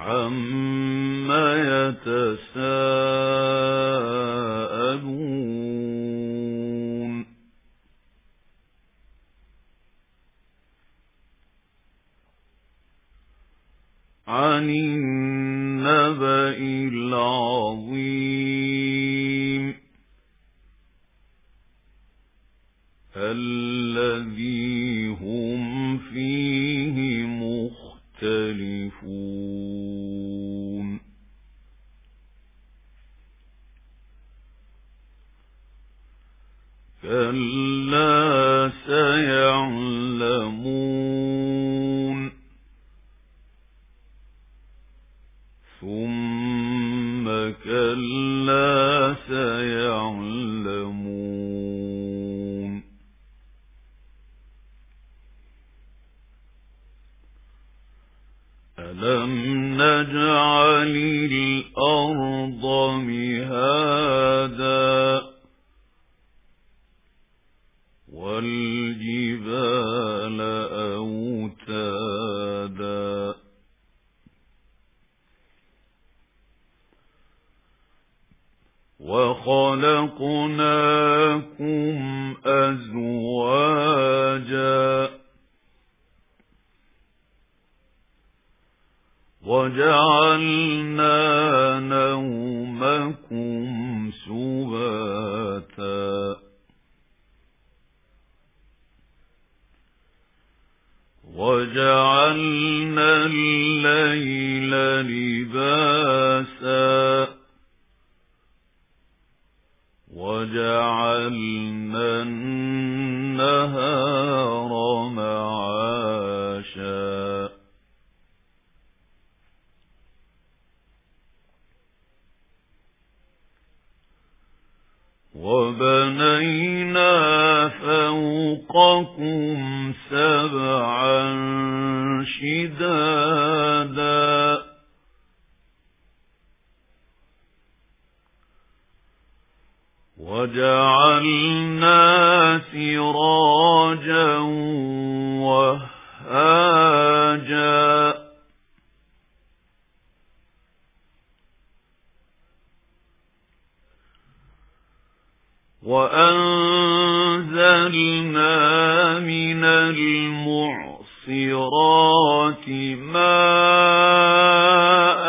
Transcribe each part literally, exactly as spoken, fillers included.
عَمَّ يَتَسَاءَلُونَ عَنِ النَّبَإِ الْعَظِيمِ الَّذِي هُمْ فِيهِ مُخْتَلِفُونَ كَلَّا سَيَعْلَمُونَ ثُمَّ كَلَّا سَيَعْلَمُونَ أَلَمْ نَجْعَلِ الْأَرْضَ مِهَادًا وَالْجِبَالَ أَوْتَادًا وَخَلَقْنَاكُمْ أَزْوَاجًا وَجَعَلْنَا نَوْمَكُمْ سُبَاتًا وَجَعَلْنَا اللَّيْلَ لِبَاسًا وَجَعَلْنَا النَّهَارَ مَعَاشًا وَبَنَيْنَا فَوْقَكُمْ سَبْعًا شِدَادًا وَجَعَلْنَا سِرَاجًا وَهَّاجًا وَأَنزَلْنَا مِنَ الْمُعْصِرَاتِ مَاءً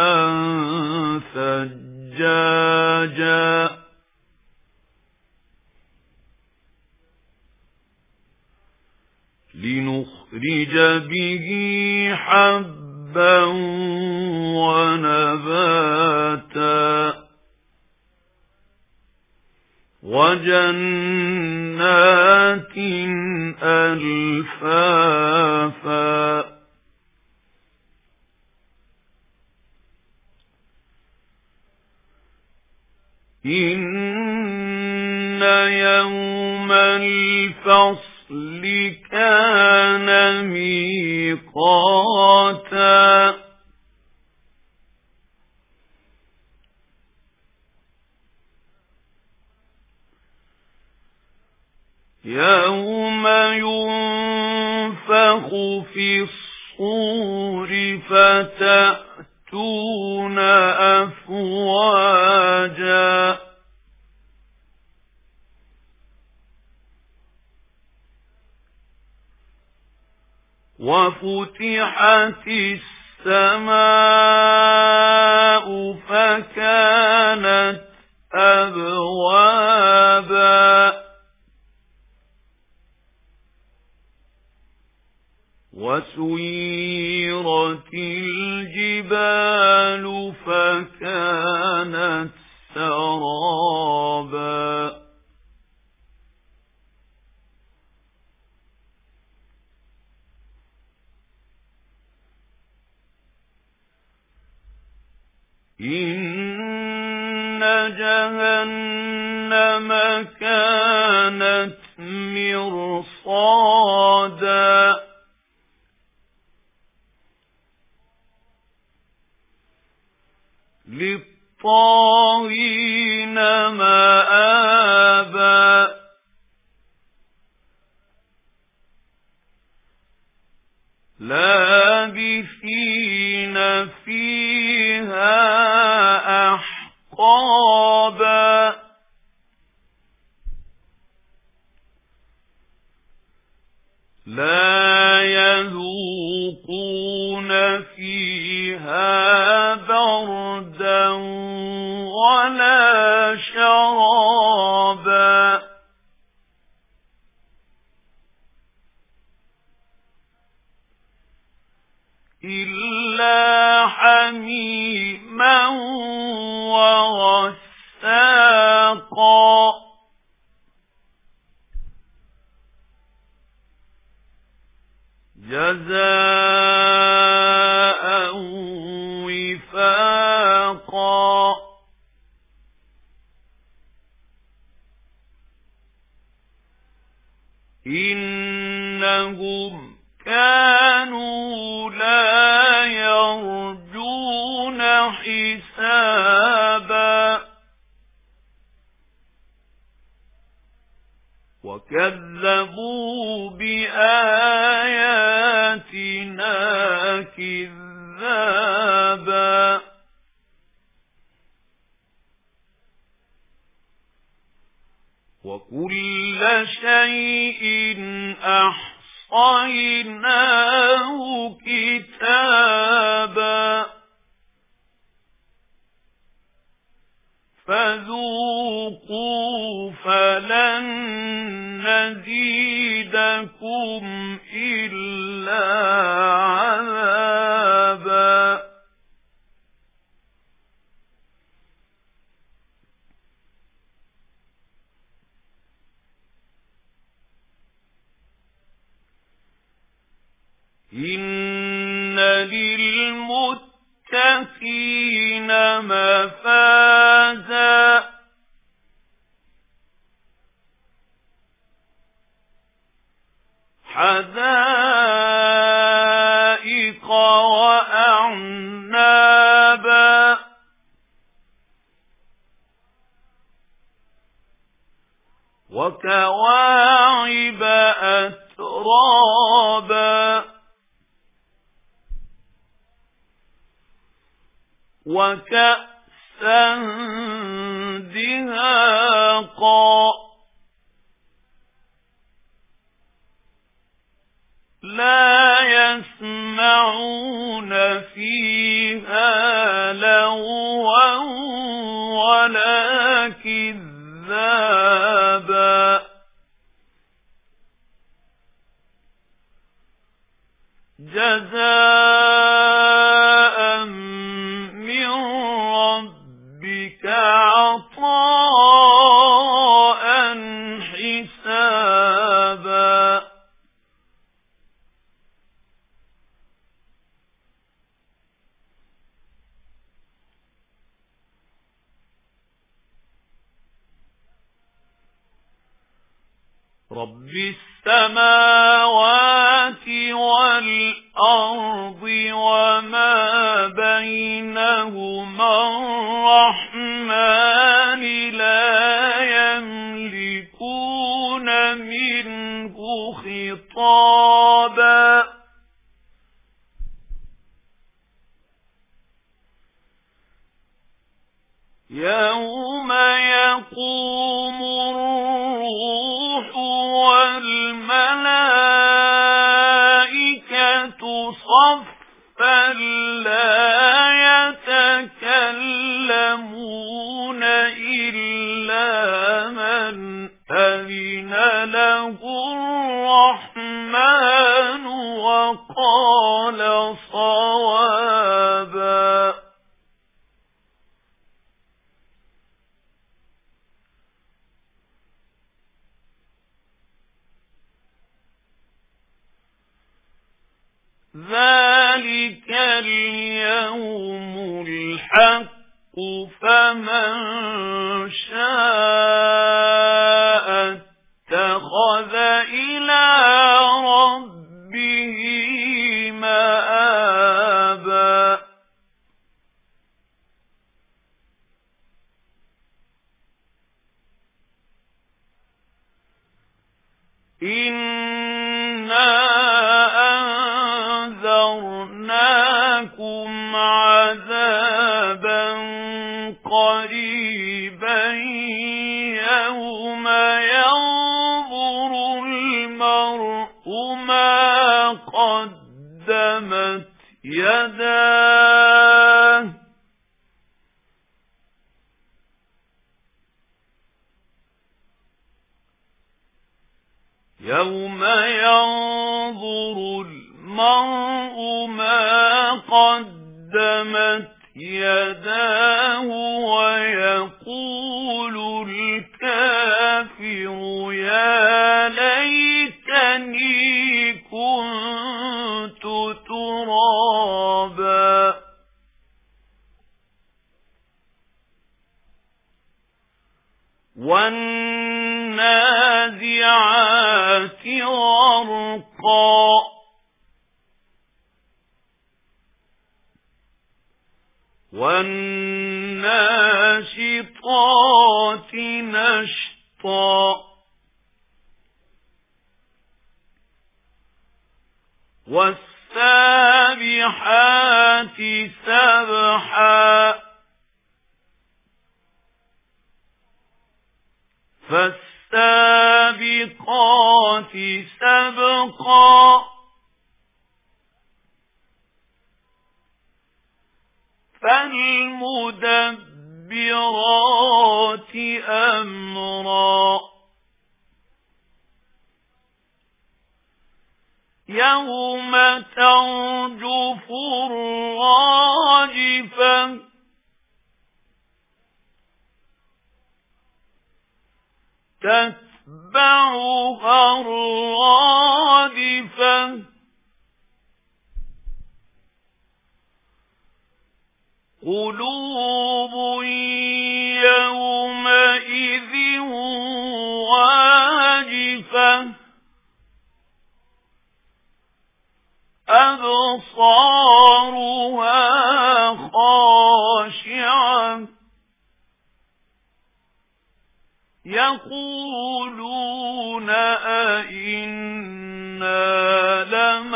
ثَجَّاجًا لِنُخْرِجَ بِهِ حَبًّا وَنَبَاتًا وَجَنَّاتٍ أَلْفَافًا إِنَّ يَوْمَ الْفَصْلِ كَانَ مِيقَاتًا يَوْمَ يُنفَخُ فِي الصُّورِ فَتَأْتُونَ أَفْوَاجًا وَفُتِحَتِ السَّمَاءُ فَكَانَتْ أَبْوَابًا وَسُيِّرَتِ الْجِبَالُ فَكَانَتْ سَرَابًا إِنَّ جَهَنَّمَ كَانَتْ مِرْصَادًا لِلطَّاغِينَ مَآبًا لَابِثِينَ فيها أحقابا لا يذوقون فيها بردا ولا شرابا إلا حميما وغساقا جزاء وفاقا إنهم كانوا لا يرجون حسابا وكذبوا بآياتنا كذابا وكل شيء أحصيناه كتابا فذوقوا فلن نزيدكم إلا عذابا إن للمتقين مفازا حدائق وأعنابا وكواعب أترابا وكأسا دهاقا لا يسمعون فيها لغوا ولا كذابا جزاء من ربك عطاء حسابا رب السماوات والأرض وما بينهما الرحمن لا يملكون منه خطابا يوم يقوم الروح والملائكة صفا لا يتكلمون إلا من أذن له الرحمن وقال صوابا ذلك اليوم الحق فمن شاء اتخذ إلى ربه مآبا إنا أنذرناكم قدمت يداه يوم ينظر المرء ما قدمت يداه ويقول الكافر يا ليتني كنت ترابا والنازعات غرقا والناشطات نشطا والسابحات سبحا فالسابقات سبقا فالمدبرات أمرا يوم ترجف الراجفة تتبعها الرادفة قلوب يومئذ واجفة أبصارها خاشعة يقولون أئنا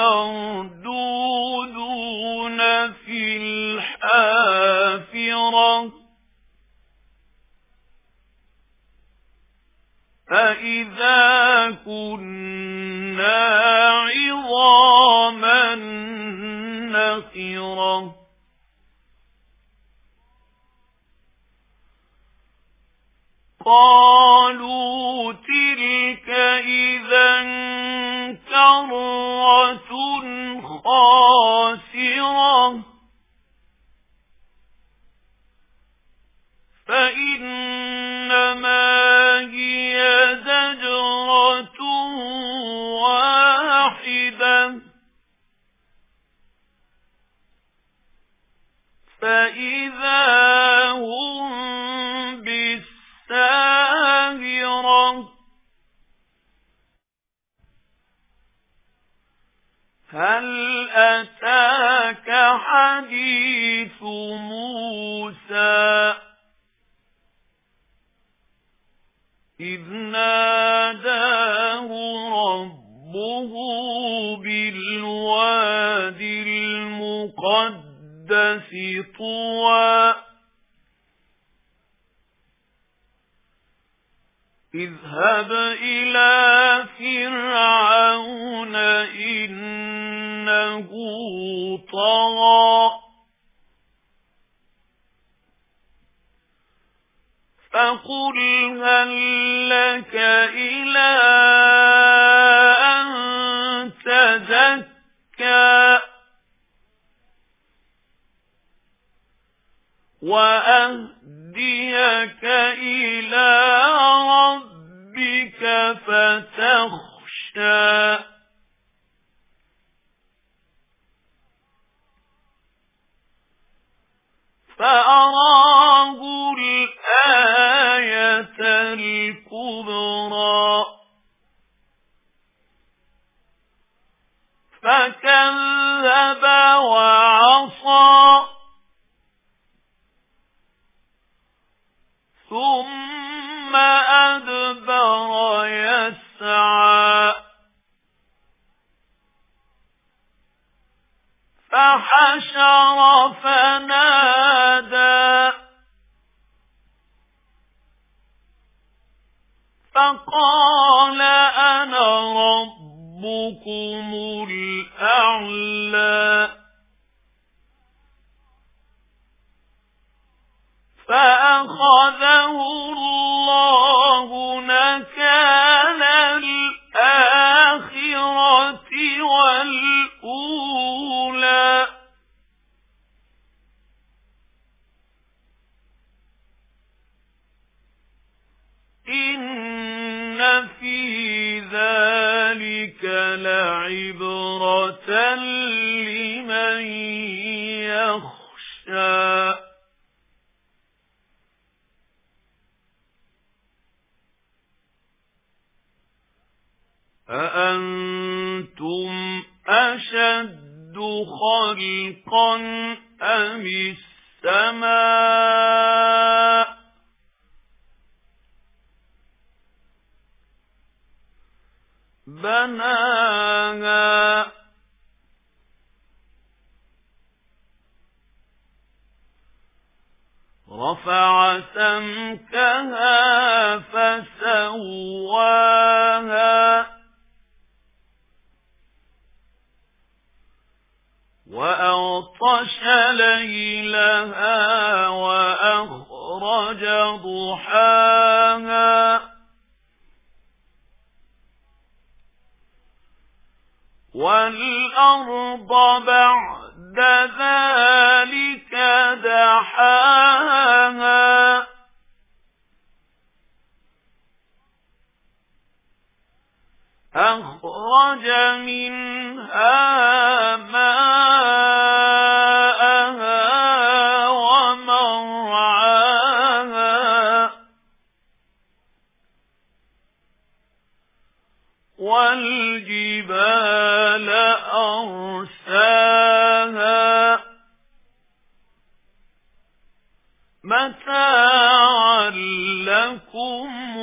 لمردودون في الحافرة أئذا كنا عظاما نخرة قالوا تلك إذا كرة خاسرة فإنما هي زجرة واحدة فإذا هم بالساهرة هل أتاك حديث موسى إذ ناداه ربه بالواد المقدس طوى اذهب إلى فرعون إنه طغى فقل هل لك إلى أن تزكى وأهديك إلى ربك فتخشى فأراه الآية الكبرى فكذب وعصى ثم أدبر يسعى فحشر فنادى فقال أنا ربكم رَبُّكُمُ الْأَعْلَى فَأَخَذَهُ اللَّهُ نَكَالَ الْآخِرَةِ وَالْأُولَى إِنَّ فِي ذَلِكَ لَعِبْرَةً لِمَن يَخْشَىٰ أَأَنتُمْ أَشَدُّ خَلْقًا أَمِ السَّمَاءُ بَنَاهَا رَفَعَ سَمْكَهَا فَسَوَّاهَا وَأَغْطَشَ لَيْلَهَا وَأَخْرَجَ ضُحَاهَا وَالْأَرْضَ بَعْدَ ذَلِكَ دَحَاهَا أَخْرَجَ مِنْهَا مَاءَهَا وَمَرْعَاهَا وَالْجِبَالَ أَرْسَاهَا مَتَاعًا لَكُمْ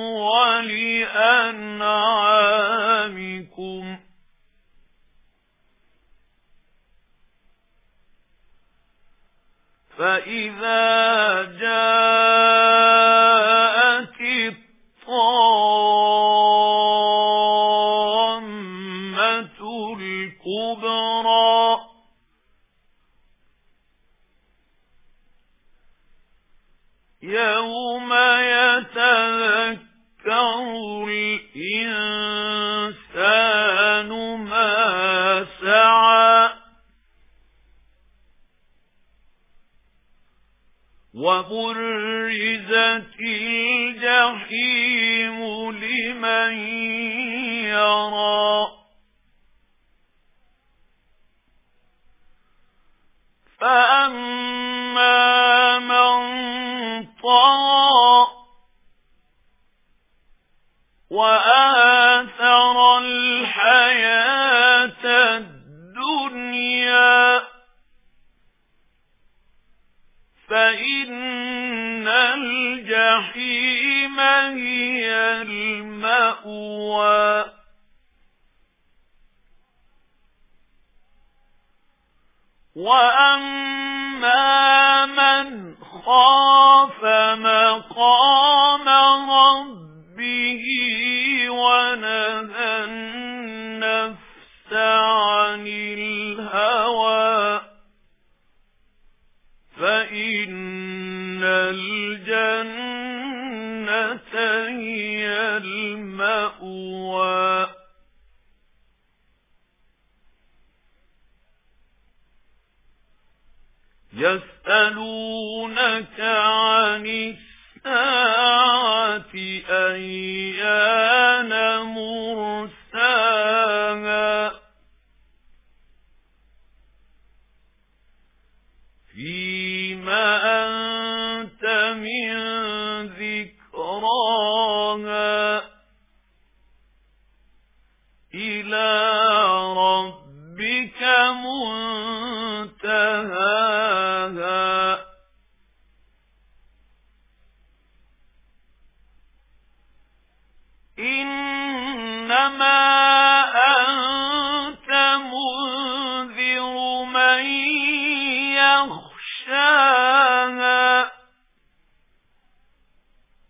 وَلِأَنْعَامِكُمْ فَإِذَا جَاءَتِ الطَّامَّةُ الْكُبْرَى يَوْمَ يَتَذَكَّرُ الْإِنسَانُ مَا سَعَى وَبُرِّزَتِ الْجَحِيمُ لِمَن يَرَى فَأَمَّا مَن طَغَى وَآثَرَ الْحَيَاةَ الدُّنْيَا فَإِنَّ الْجَحِيمَ هِيَ الْمَأْوَى وَأَمَّا مَنْ خَافَ مَقَامَ رَبِّهِ وَنَهَى النَّفْسَ عَنِ الْهَوَى فَإِنَّ الْجَنَّةَ هِيَ الْمَأْوَى يَسْأَلُونَكَ عَنِ السَّاعَةِ أَيَّانَ مُرْسَاهَا فِيمَ أَنْتَ مِنْ ذِكْرَاهَا إِلَى رَبِّكَ مُنْتَهَاهَا إِنَّمَا أَنْتَ مُنْذِرُ مَنْ يَخْشَاهَا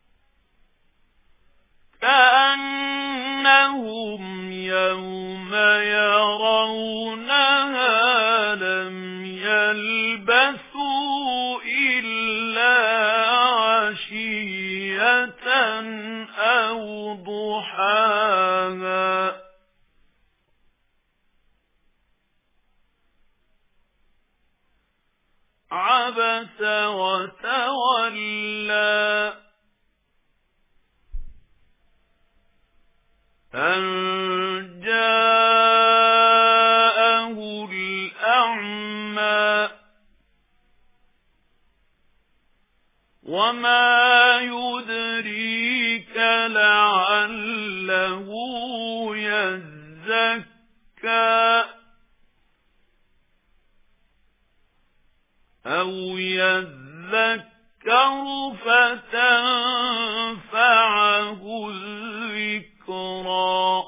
كَأَنَّهُمْ يَوْمَ ضحاها عبس وتولى أن جاءه الأعمى وما يدريك لعله يزكى أو يذكر فتنفعه الذكرى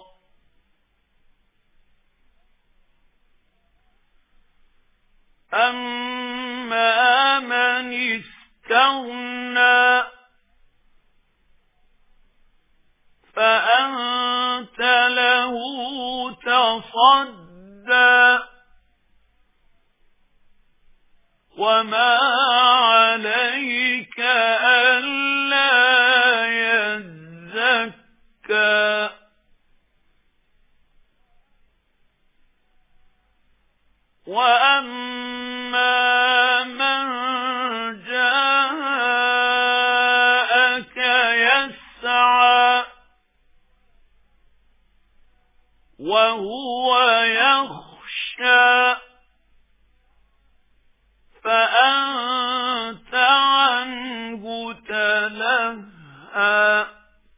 أما من استغنى فأنت له تصدى وما عليك ألا يزكى وأما من جاءك يسعى وهو يخشى فأنت عنه تلهى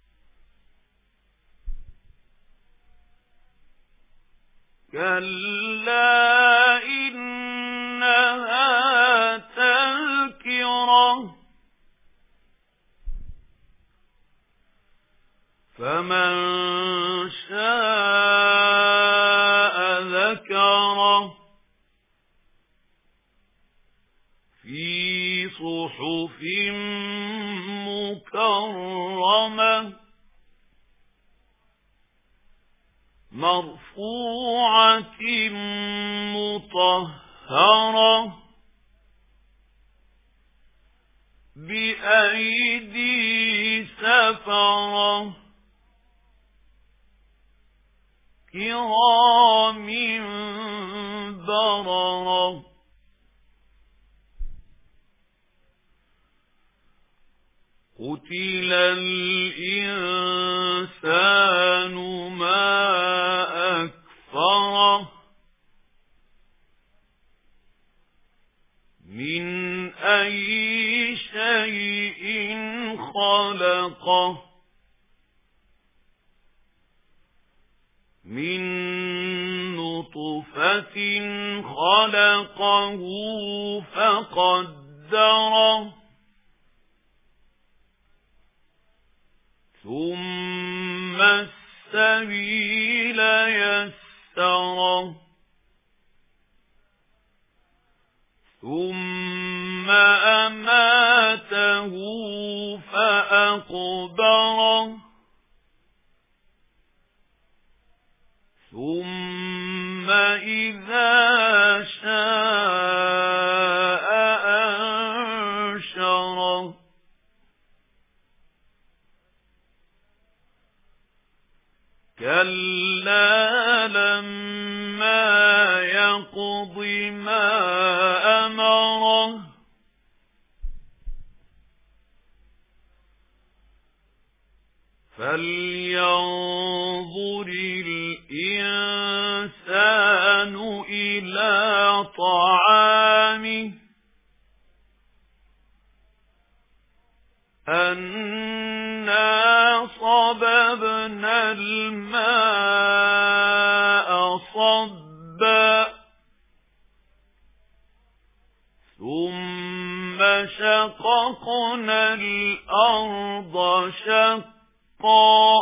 كلا إنها تذكرة فمن شاء ذكره في صحف مكرمة مرفوعة مطهرة بأيدي سفرة كرام بررة قتل الإنسان ما أكفره من أي شيء خلقه من نطفة خلقه فقدره ثم السبيل يسره ثم أماته فأقبره ثم إذا شاء أنشره كلا لما يقض ما أمره فلينظر الإنسان إلى طعامه أنا صببنا الماء صبا ثم شققنا الأرض شقا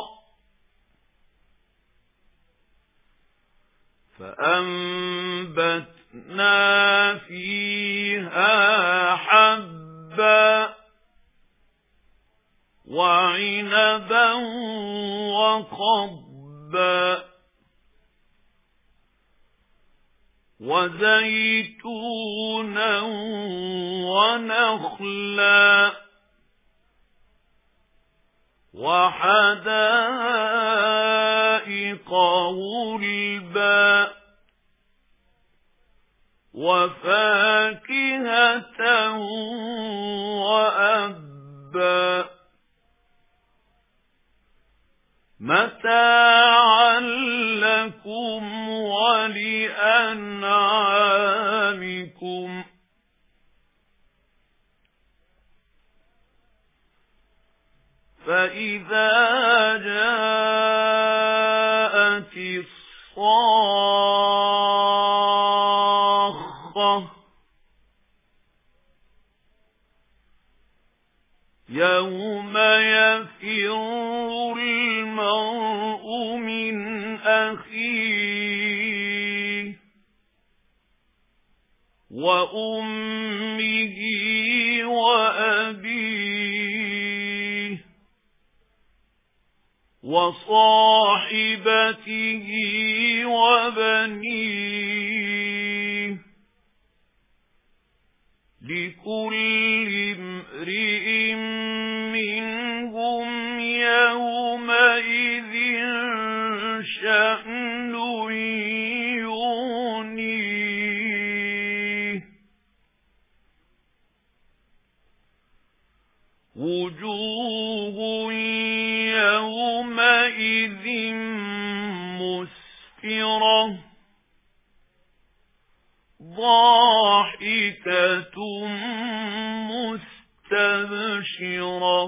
فأنبتنا فيها حبا وعنبا وقضبا وزيتونا ونخلا وحدائق غلبا وفاكهة وأبا متاعا لكم ولأنعامكم فإذا جاءت الصاخة يوم يفر المرء من أخيه وأمه وأبيه وصاحبته وبنيه لكل امرئ منهم يومئذ شأن يغنيه وجوه يومئذ مسفرة ضاحكة مستبشرة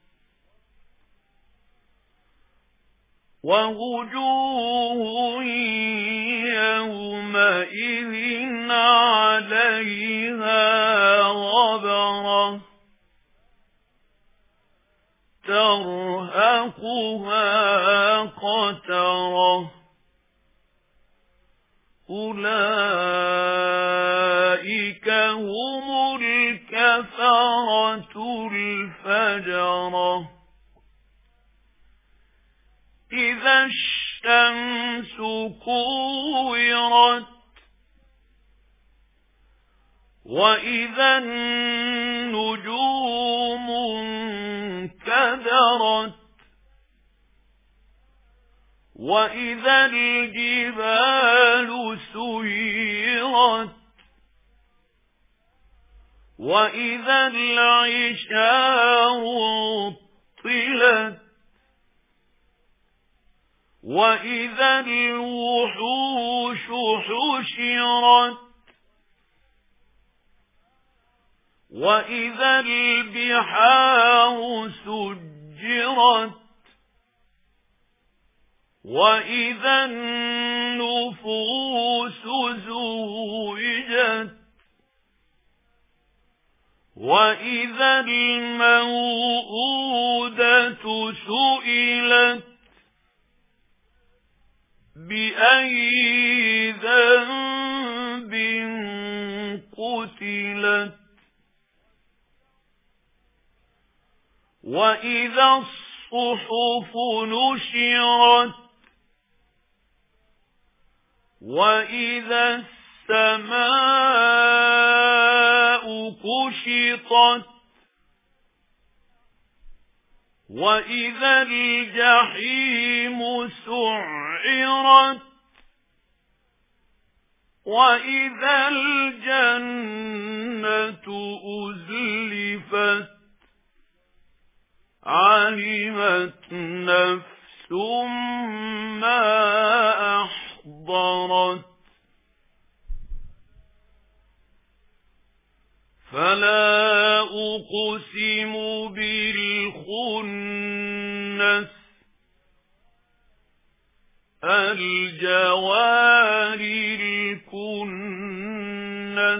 ووجوه يومئذ عليها غبرة ترهقها قترة أولئك هم الكفرة الفجرة إذا الشمس كورت وإذا النجوم انكدرت وإذا الجبال سيرت وإذا العشار عطلت وإذا الوحوش حشرت وإذا البحار سجرت وإذا النفوس زوجت وإذا الموءودة سئلت بأي ذنب قتلت وإذا الصحف نشرت وإذا السماء كشطت وإذا الجحيم سعرت وإذا الجنة أزلفت علمت نفس ما أحضرت فلا أقسم بالخنس الجوار الكنس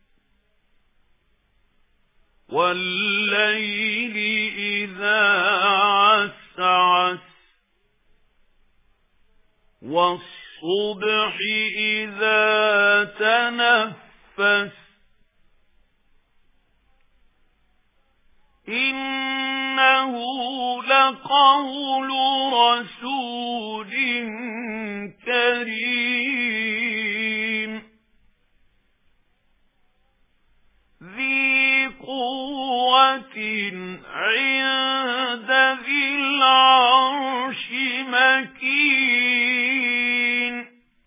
والليل إذا عسعس والصبح إذا تنفس إنه لقول رسول كريم ذي قوة عند ذي العرش مكين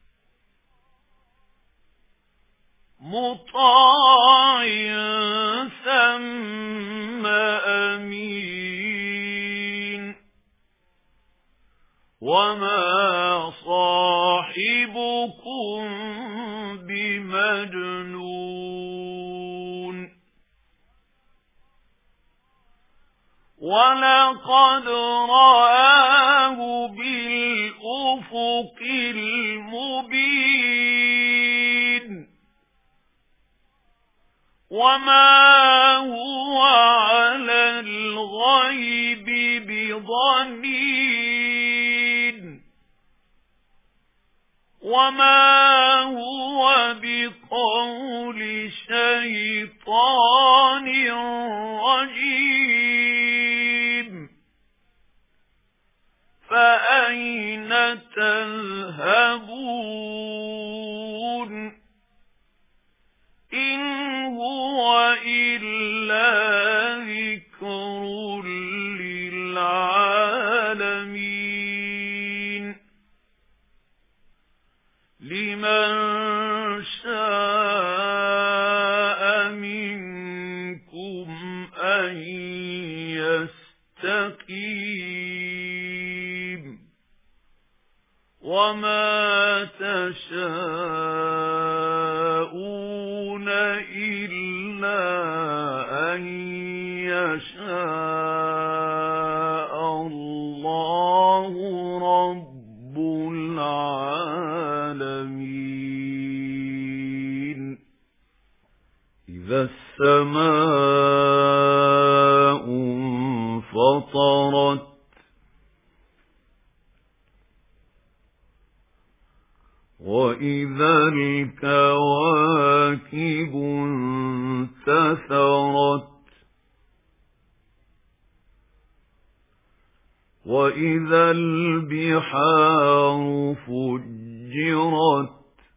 مطاع ثم أمين وما صاحبكم بمجنون ولقد رآه بالأفق المبين وما هو على الغيب بضنين وما هو بقول شيطان رجيم فأين تذهبون إن هو إلا ذكر للعالمين لمن شاء منكم أن يستقيم وما تشاءون إلا أن يشاء الله رب العالمين إذا السماء انفطرت وإذا الكواكب انتثرت وإذا البحار فجرت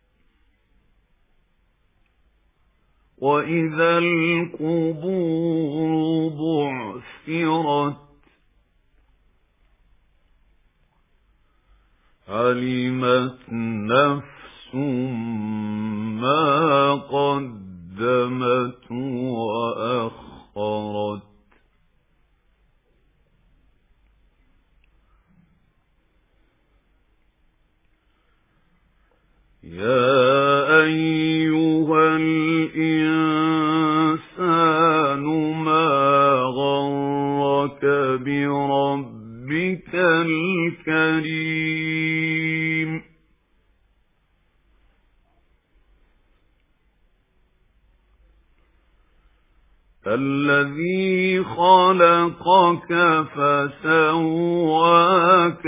وإذا القبور بعثرت علمت نفس ما قدمت وأخرت يا أيها الإنسان ما غرك بربك الكريم الذي خلقك فسواك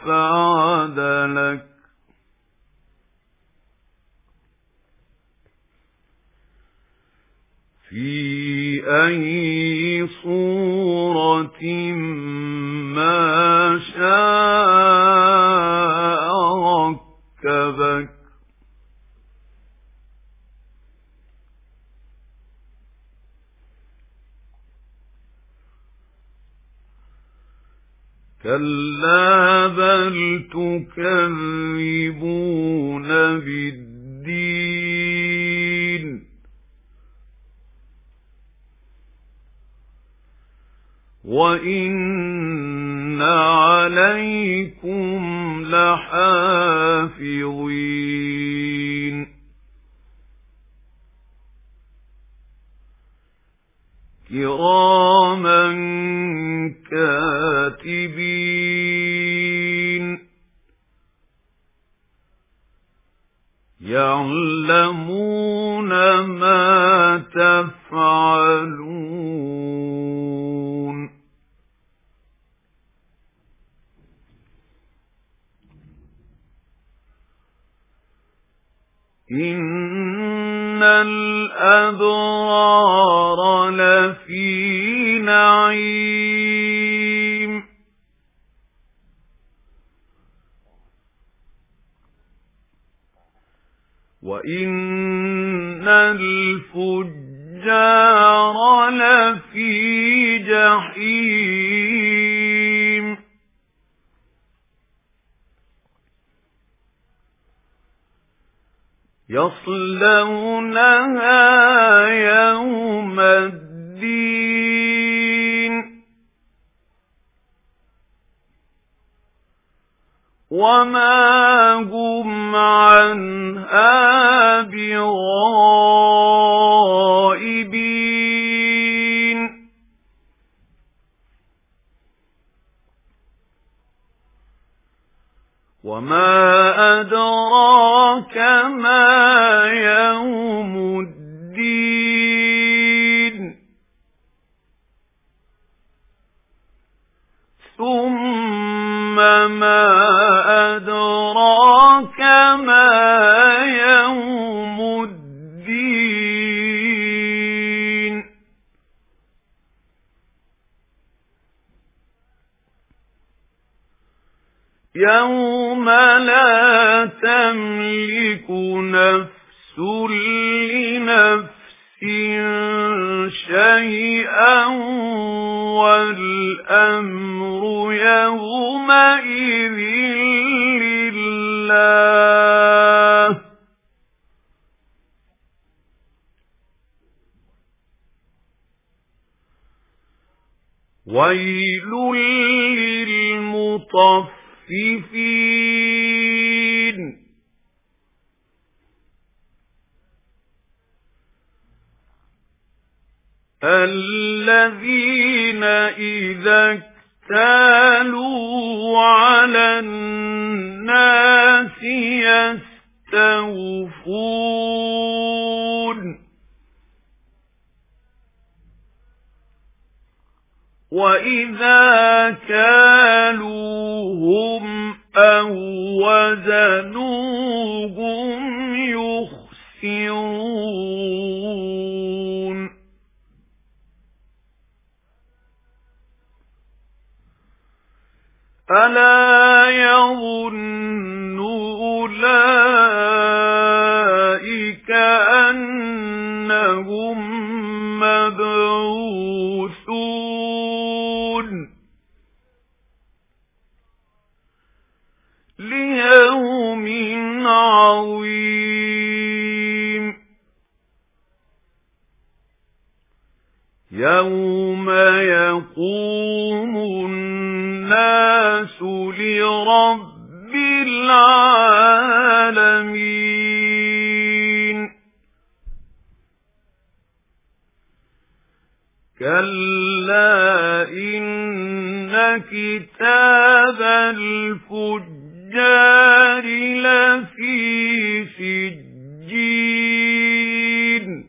فعدلك في أي صورة ما شاء ركبك كلا بل تكذبون بالدين وإن عليكم لحافظين كراما كاتبين يعلمون ما تفعلون إن الأبرار لفي نعيم وإن الفجار لفي جحيم يصلونها يوم الدين وما هم عنها بغائبين وما أدراك ما يوم الدين ثم ما أدراك ما يوم الدين يوم لا تملك نفس لنفس شيئا والأمر يومئذ لله ويل للمطففين الذين إذا اكتالوا على الناس يستوفون وإذا كالوهم أو وزنوهم يخسرون ألا يظن أولئك أنهم مبعوثون ليوم عظيم يوم يقوم الناس لرب العالمين كلا إن كتاب الفجار لفي سجين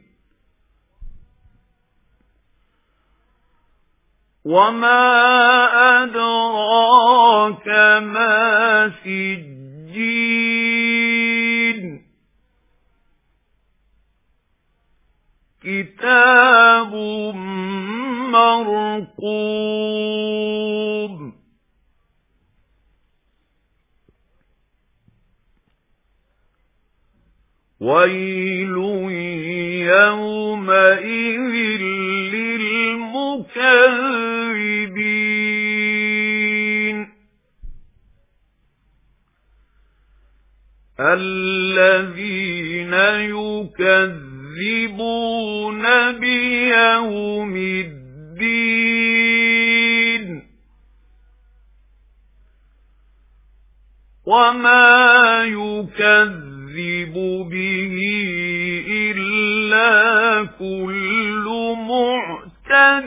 وما أدراك ما سجين كتاب مرقوم ويل يومئذ للمكذبين الذين يكذبون بيوم الدين وما يكذب به إلا كل معتد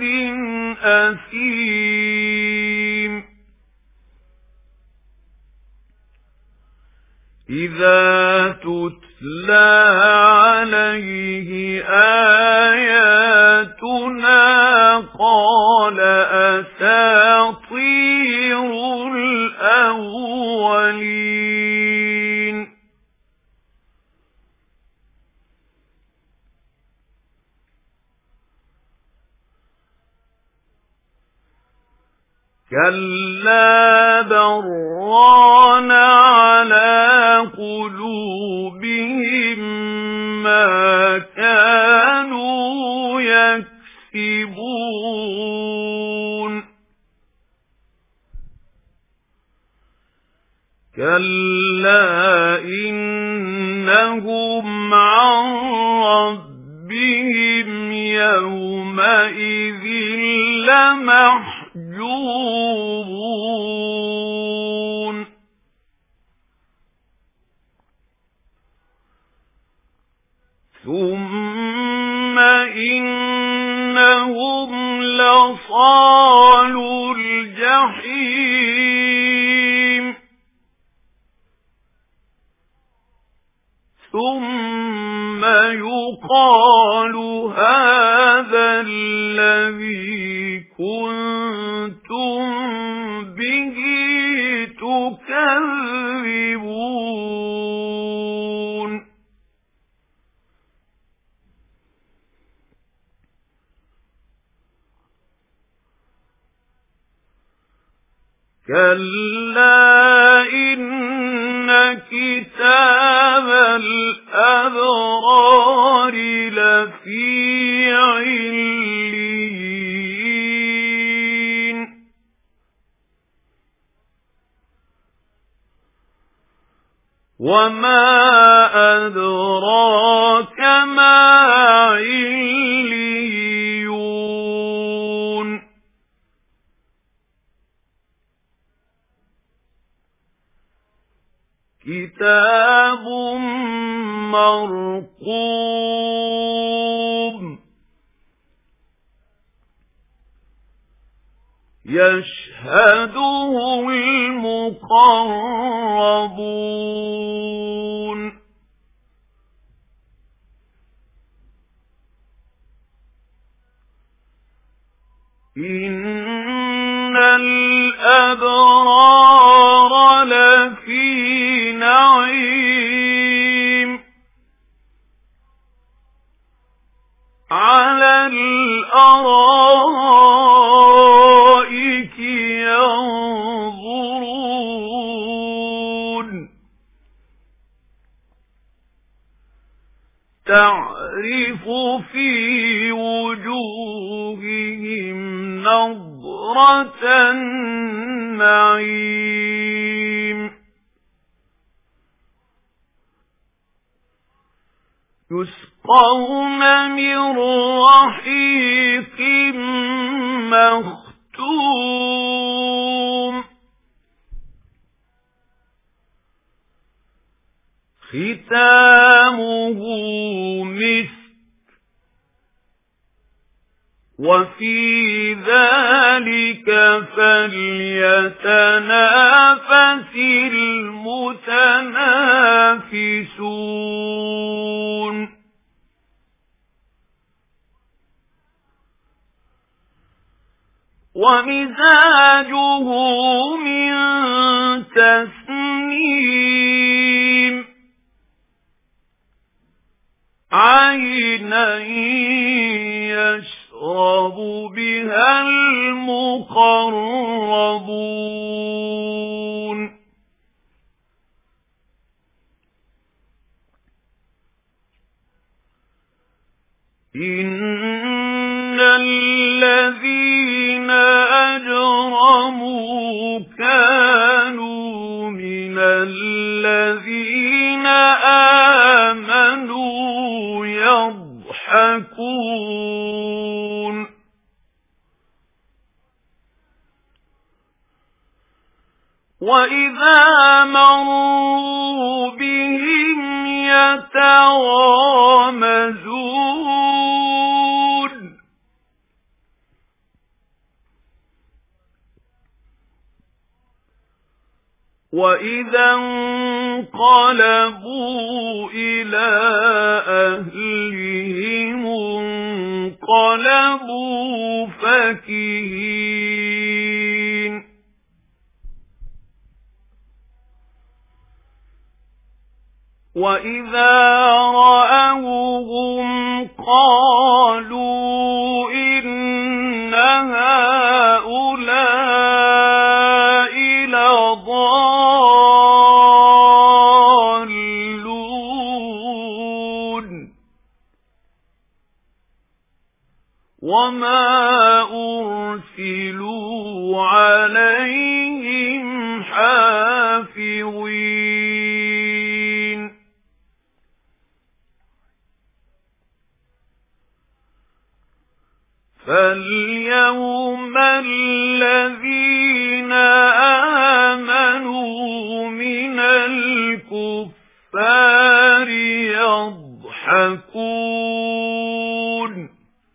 أثيم إذا تتلى عليه آياتنا قال أساطير الأولين كلا بران على قلوبهم ما كانوا يكسبون كلا إنهم ربهم يومئذ لمحجوبون ثم إنهم لصالو الجحيم ثم يقال هذا الذي كنتم به تكذبون كلا إن كتاب الأبرار لفي عليين وما أدراك ما عليون كتاب مرقوم يشهده المقربون إن الأبرار لفي نعيم على الأرائك ينظرون تعرف في وجوههم نضرة النعيم يسقون من رحيق مختوم ختامه مسك وفي ذلك فليتنافس المتنافسون ومزاجه من تسنيم عينا يشرب بها المقربون إن الذين أجرموا كانوا من الذين آمنوا يضحكون وإذا مروا بهم يتغامزون وإذا انقلبوا إلى أهلهم انقلبوا فكهين وإذا رأوهم قالوا إن هؤلاء لضالون وما أرسلوا عليهم حافظين فاليوم الذين آمنوا من الكفار يضحكون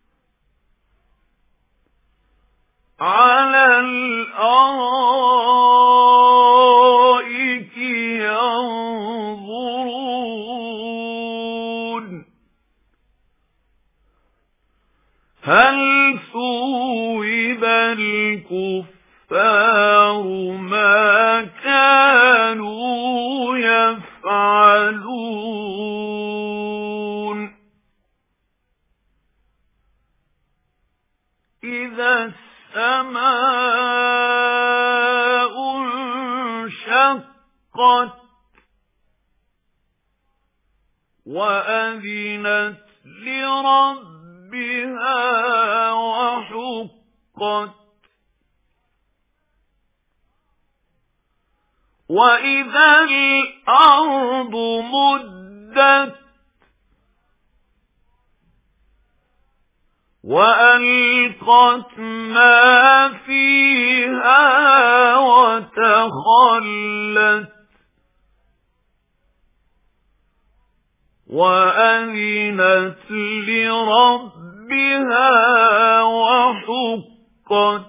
على الأرائك ينظرون هل ثوب الكفار ما كانوا يفعلون إذا السماء انشقت وأذنت لربها وحقت وإذا الأرض مدت وألقت ما فيها وتخلت وأذنت لربها وحقت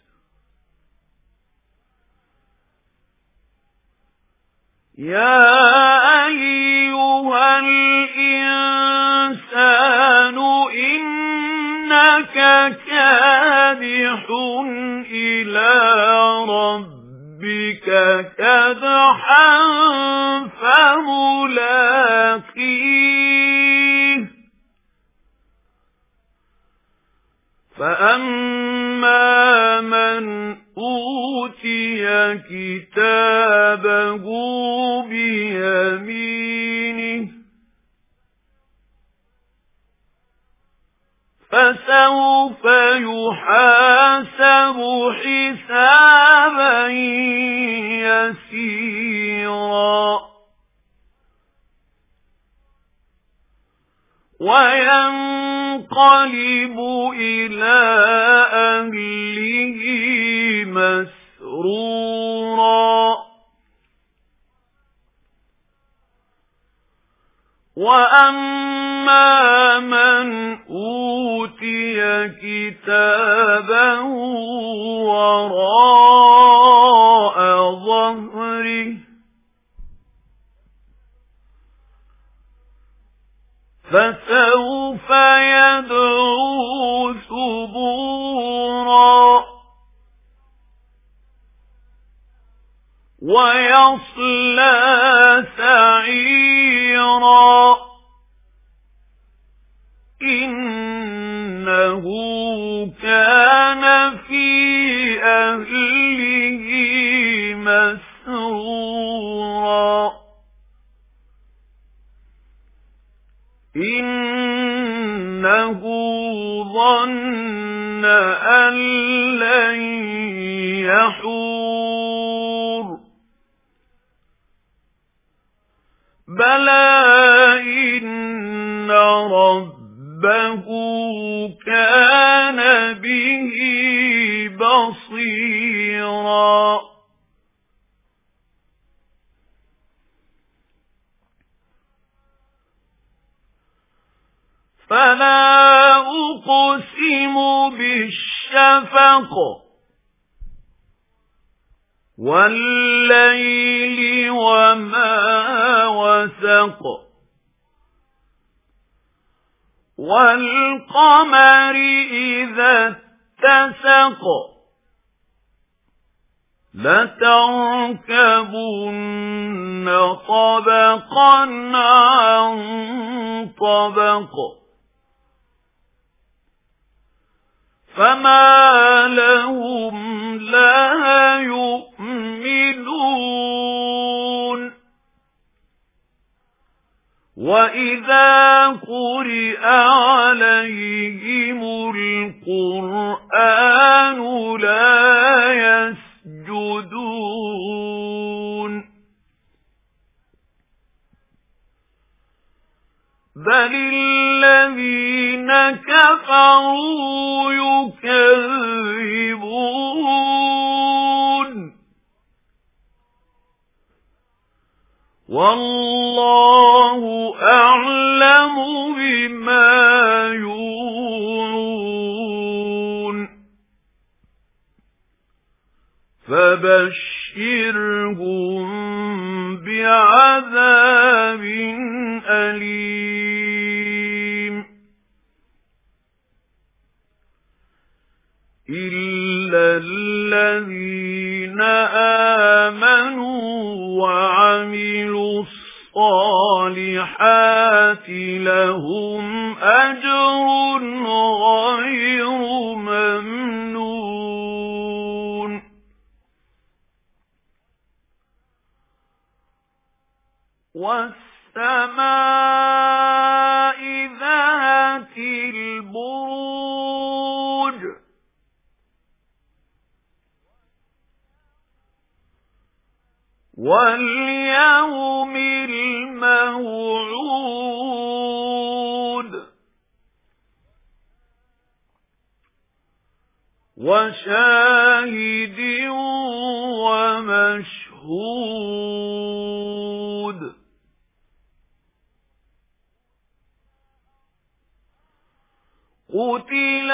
يا أيها الإنسان إنك كادح إلى ربك كدحا فملاقيه فأما من أوتي كتابه بيمينه فسوف يحاسب حسابا يسيرا وينقلب إلى أهله مسرورا وأما من أوتي كتابه وراء ظهره فسوف يدعو ثبورا ويصلى سعيرا إنه كان في أهله مسرورا إنه ظن أن لن يحور بلى إن ربه كان به بصيرا فلا أقسم بالشفق والليل وما وسق والقمر إذا اتسق لتركبن طبقا عن طبق فما لهم لا يؤمنون وإذا قرئ عليهم القرآن لا يسجدون بل الذين كفروا يكذبون والله أعلم بما يوعون فبشرهم بعذاب أليم إلا الذين آمنوا وعملوا الصالحات لهم أجر غير ممنون والسماء ذات البروج واليوم الموعود وشاهد ومشهود قتل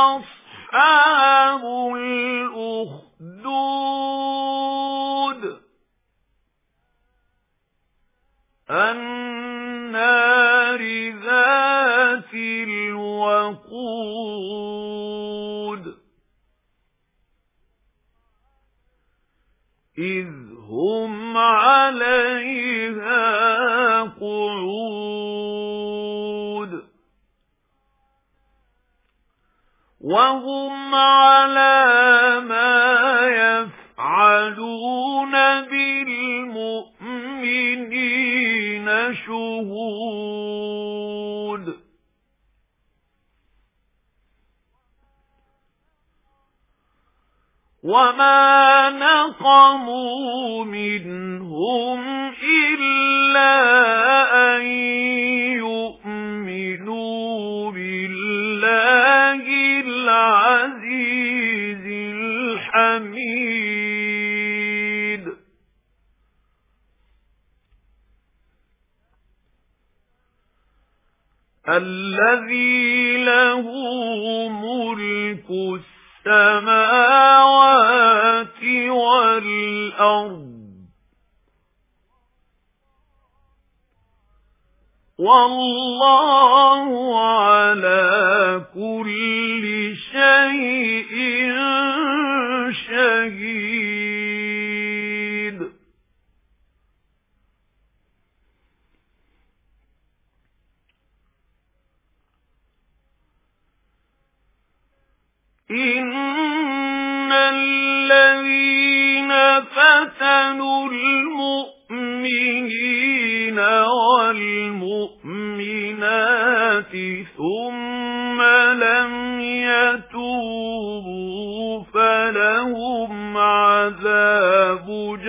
أصحاب الأخدود النار ذات الوقود إذ هم عليها قعود وهم على ما يفعلون بالمؤمنين شهود وما نقموا منهم إلا أن يؤمنوا بالله العزيز الحميد الذي له ملك السماوات والأرض والله على كل شيء شهيد إن الذين فتنوا المؤمنين والمؤمنات ثم لم يتوبوا فلهم عذاب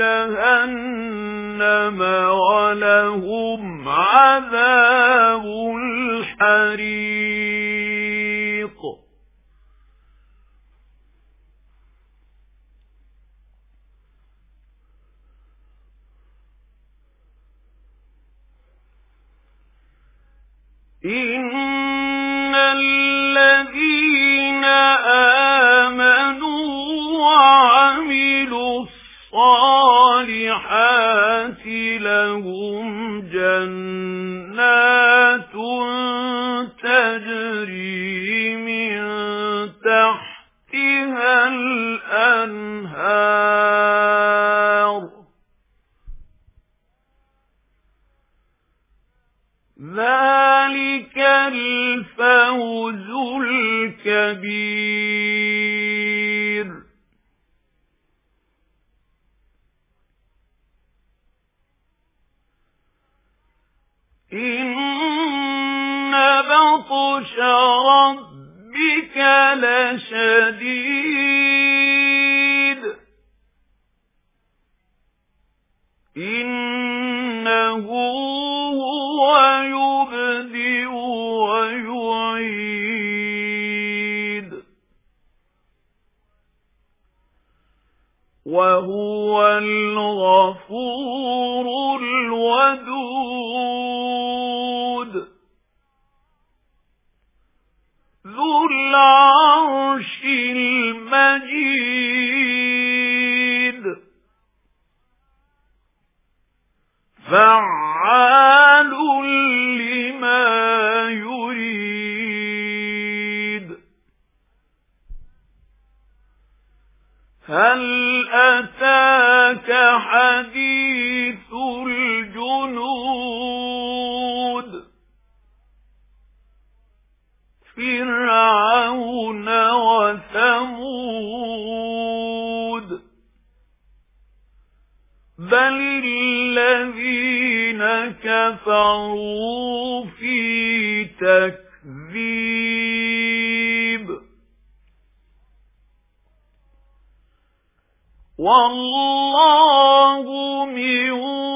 جهنم ولهم عذاب الحريق إن الذين آمنوا وعملوا الصالحات لهم جنات تجري من تحتها الأنهار ذلك الفوز الكبير إن بطش ربك لشديد إنه هو يبدئ وهو الغفور الودود ذو العرش المجيد فعال لما يريد هل أتاك حديث الجنود فرعون وثمود بل الذين كفروا في تكذيب والله من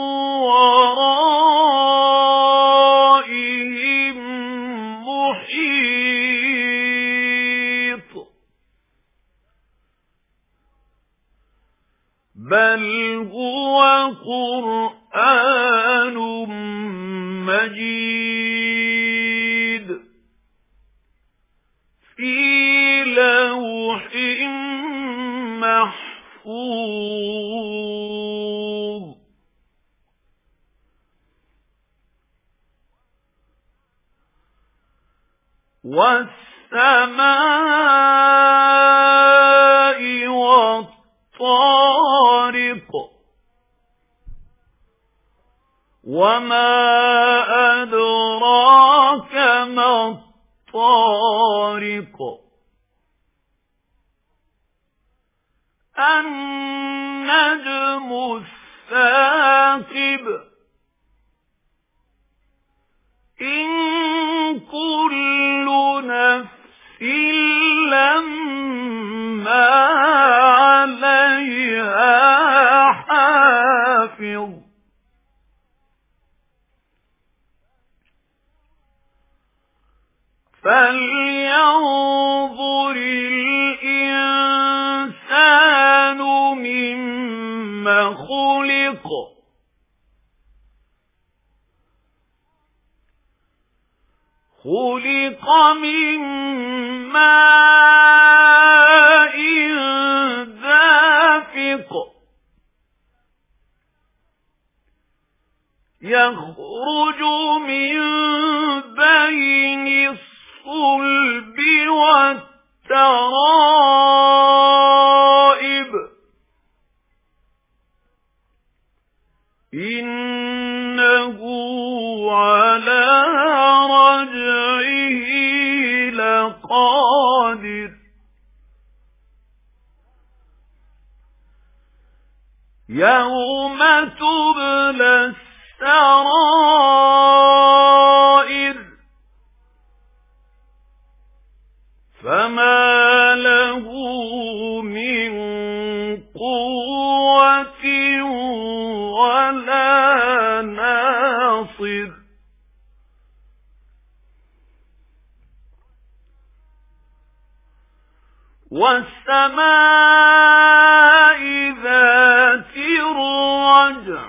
ورائهم محيط بل هو قرآن مجيد في لوح محفوظ والسماء والطارق وما أدراك ما الطارق النجم الثاقب إن كل نفس لما عليها حافظ فلينظر الإنسان مما خلق خلق من ماء دافق يخرج من بين الصلب والترائب إنه على رجعه لقادر يوم تبلى السرائر فما له من قوة ولا ناصر والسماء ذات الرجع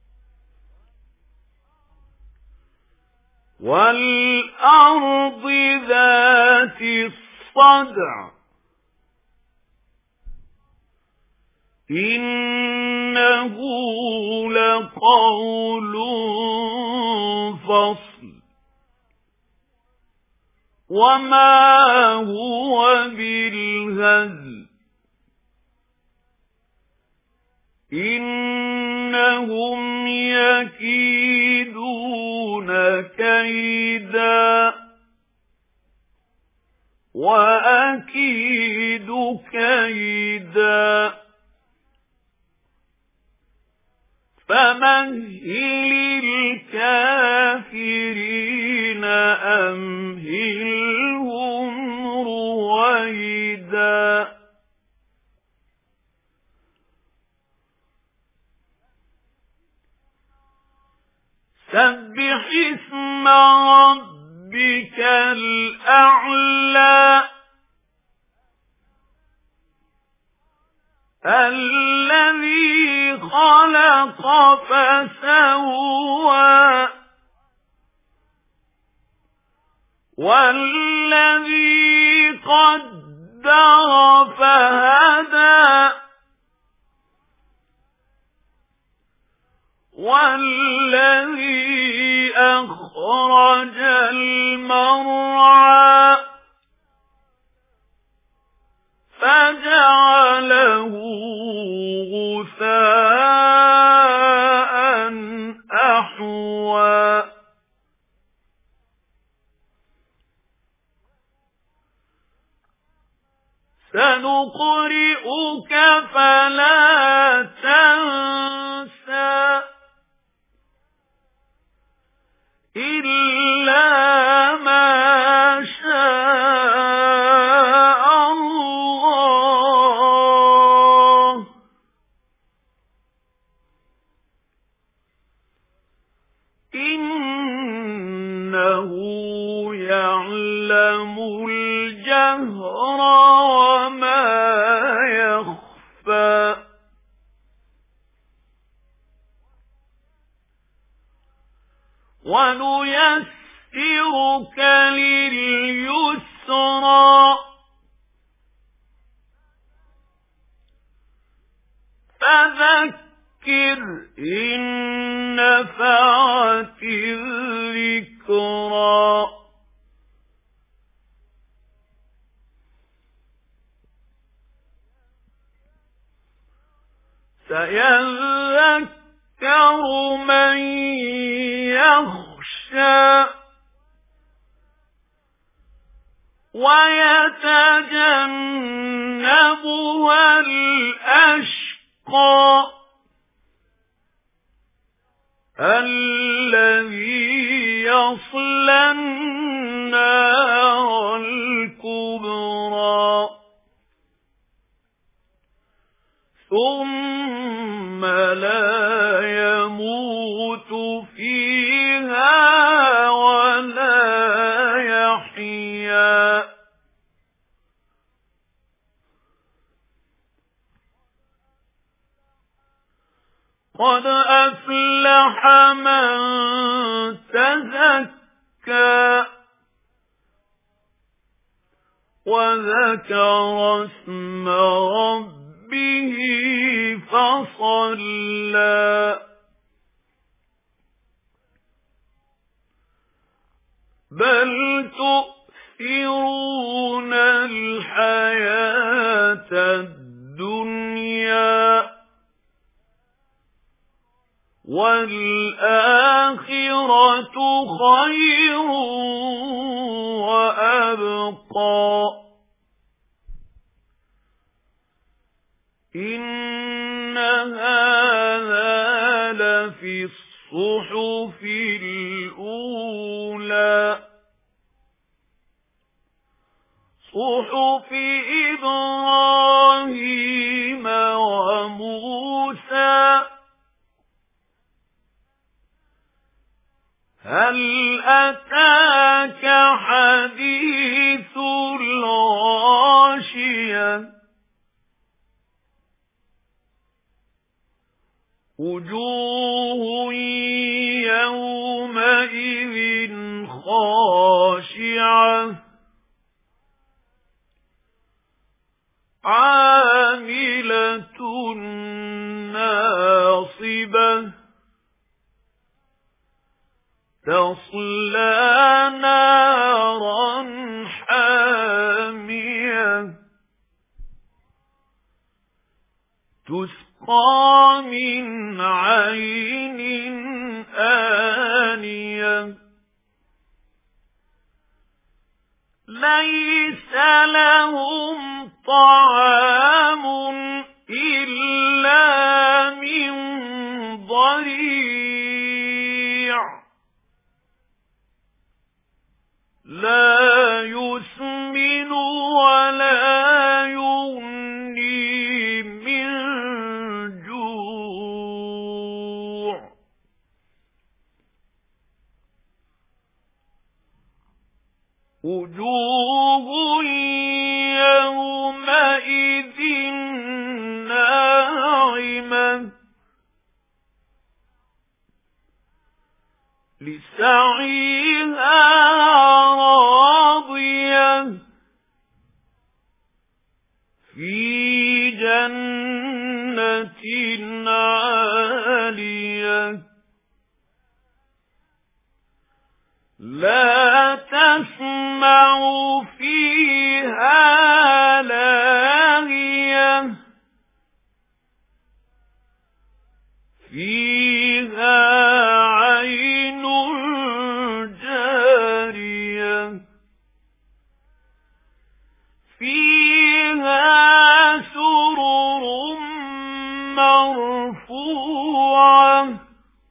والأرض ذات الصدع إنه لقول فصل وما هو بالهزل إنهم يكيدون كيدا وأكيد كيدا فمهل الكافرين أمهلهم رويدا سبح اسم ربك الأعلى الذي خلق فسوى والذي قدر فهدى والذي أخرج المرعى فجعله غثاء أحوى سنقرئك فلا تنسى إلا ما شاء الله إنه يعلم الجهر وما يخفى ونيسرك لليسرى فذكر إن نفعت الذكرى سيذكر من يخشى ويتجنبها الأشقى الذي يصلى النار الكبرى ثم لا يموت فيها ولا يحيا قد أفلح من تزكى وذكر اسم ربه فصلى بل تؤثرون الحياة الدنيا والآخرة خير وأبقى إن هذا لفي الصحف الأولى صحف إبراهيم وموسى هل أتاك حديث الغاشية وجوه يومئذ خاشعة عاملة ناصبة تصلى نارا حامية تسقى من عين آنية ليس لهم طعام إلا من ضريع لا يسمن ولا يغني من جوع وجوه يومئذ سعيها راضية في جنة عالية لا تسمع فيها لاغية فيها عين جارية فيها سرر مرفوعة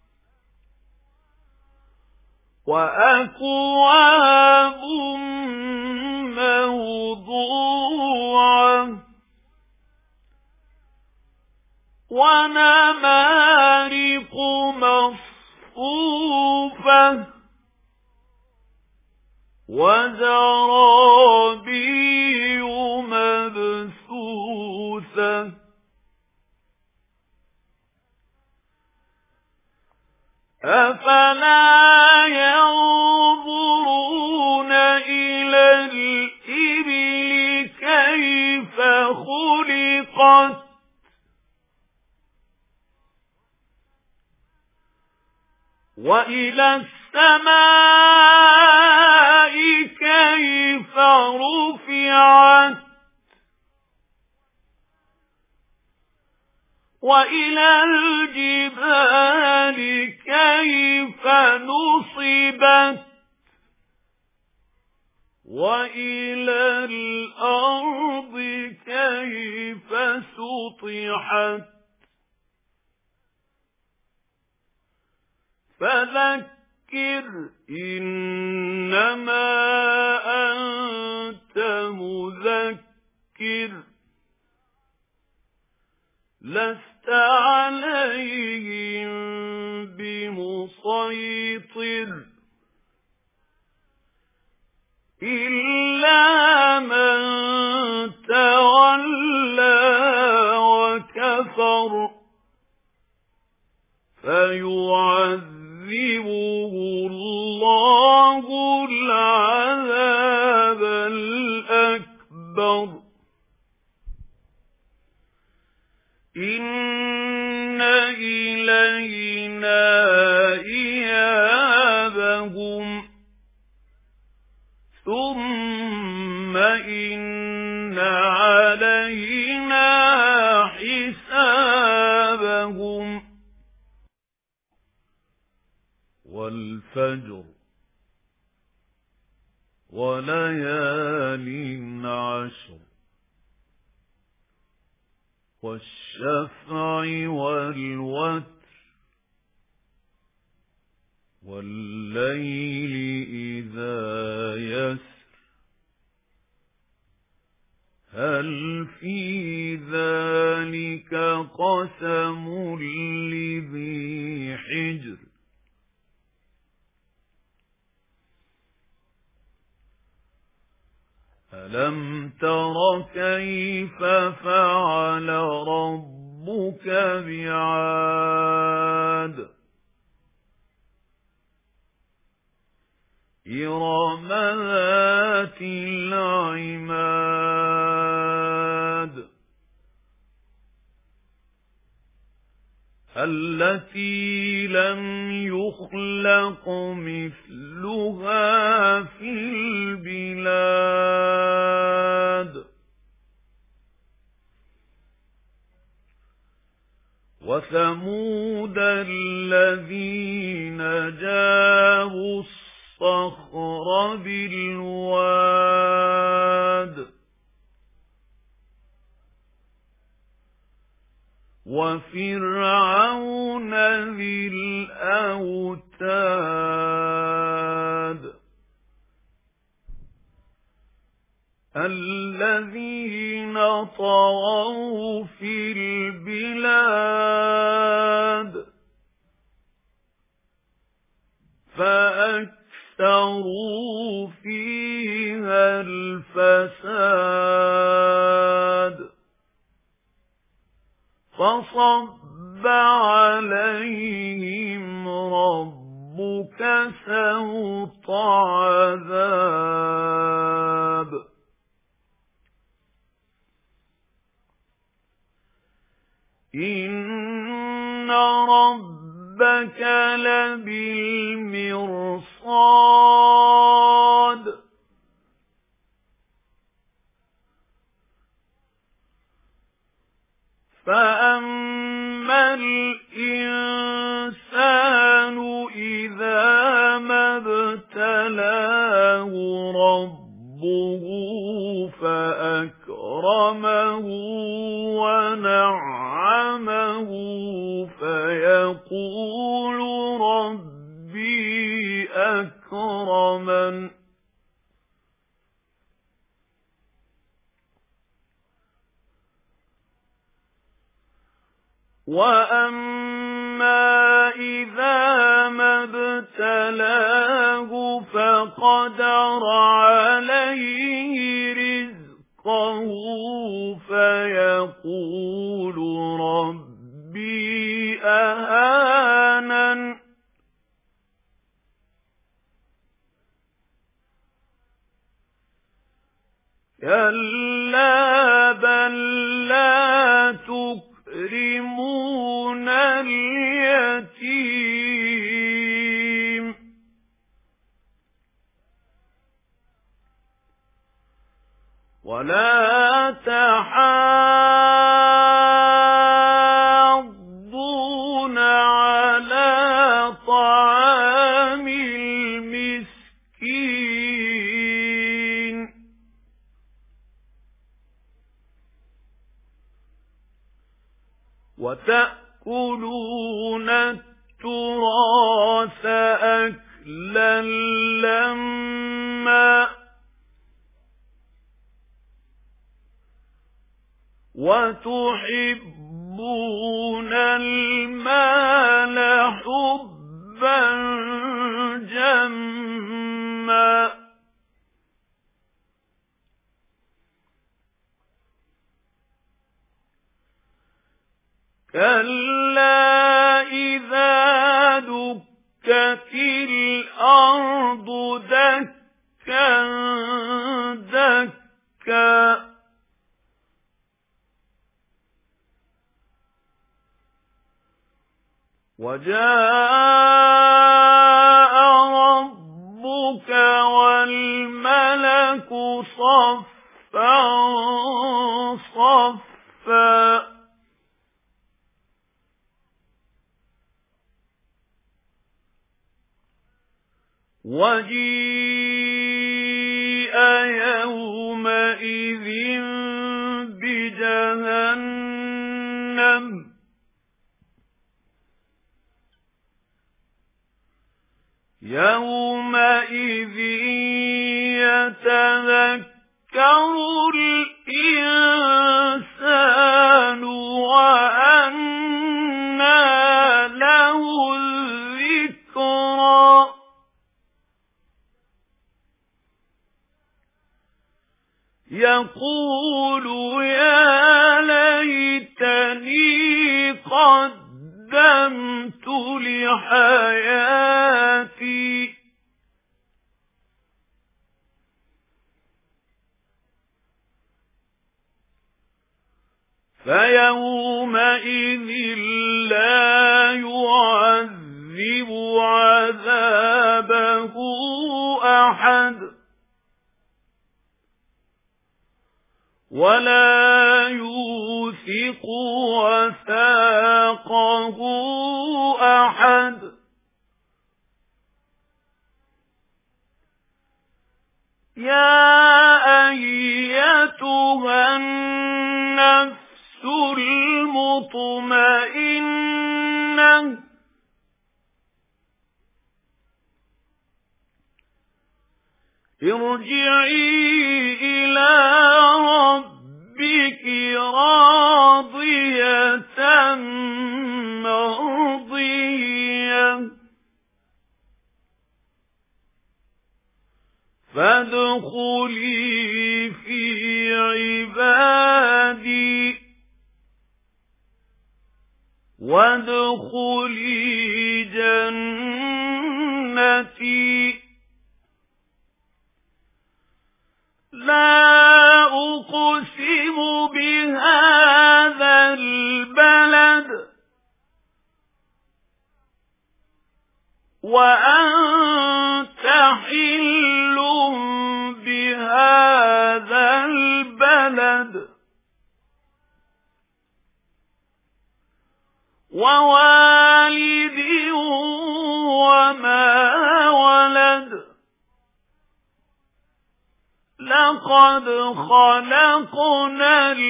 وأكواب موضوعة ونمارق مصفوفة وزرابي مبثوثة أفلا ينظرون إلى الإبل كيف خلقت وإلى السماء كيف رفعت وإلى الجبال كيف نصبت وإلى الأرض كيف سطحت فذكر إنما أنت مذكر لست عليهم بمسيطر إلا من تولى وكفر فيعذبه الله العذاب الأكبر إن إلينا إيابهم ثم إن علينا حسابهم والفجر وليال عشر والشفع والوتر والليل إذا يسر هل في ذلك قسم لذي حجر ألم تر كيف فعل ربك بعاد إرم ذات العماد التي لم يخلق مثلها في البلاد وثمود الذين جابوا الصخر بالواد وفرعون ذي الأوتاد الذين طغوا في البلاد فأكثروا فيها الفساد فصب عليهم ربك إِنَّ رَبَّكَ لَبِالْمِرْصَادِ فَأَمَّا الْإِنسَانُ إِذَا مَا ابْتَلَاهُ رَبُّهُ فَأَكْرَمَهُ وَنَعَّمَهُ فَيَقُولُ رَبِّي أَكْرَمَنِ وَأَمَّا إِذَا مَا ابْتَلَاهُ فَقَدَرَ عَلَيْهِ رِزْقَهُ فَيَقُولُ رَبِّي أَهَانَنِ كَلَّا بَل لَّا تُكْرِمُونَ الْيَتِيمَ وَلَا تَحَاضُّونَ عَلَى طَعَامِ الْمِسْكِينِ وَتَأْكُلُونَ التُّرَاثَ أَكْلًا لَّمًّا وَتُحِبُّونَ الْمَالَ حُبًّا جَمًّا كَلَّا إِذَا دُكَّتِ الْأَرْضُ دَكًّا دَكًّا وَجَاءَ رَبُّكَ وَالْمَلَكُ صَفًّا صَفًّا وَجِيءَ يَوْمَئِذٍ بِجَهَنَّمَ يَوْمَئِذٍ يَتَذَكَّرُ الْإِنسَانُ وَأَنَّى لَهُ الذِّكْرَى يَقُولُ يَا لَيْتَنِي قَدَّمْتُ لِحَيَاتِي فَيَوْمَئِذٍ لَّا يُعَذِّبُ عَذَابَهُ أَحَدٌ وَلَا يُوثِقُ وَثَاقَهُ أَحَدٌ يَا أَيَّتُهَا النَّفْسُ الْمُطْمَئِنَّةُ ارْجِعِي إِلَى رَبِّكِ رَاضِيَةً مَرْضِيَّةً فَادْخُلِي فِي عِبَادِي وَادْخُلِي جَنَّتِي لَا أُقْسِمُ بِهَذَا الْبَلَدِ وأنت حل بهذا البلد ووالد وما ولد لقد خلقنا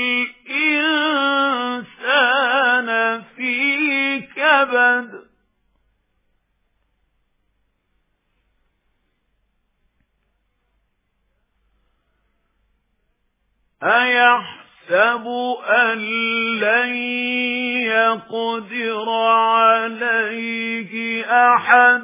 الإنسان في كبد أيحسب أن لن يقدر عليه أحد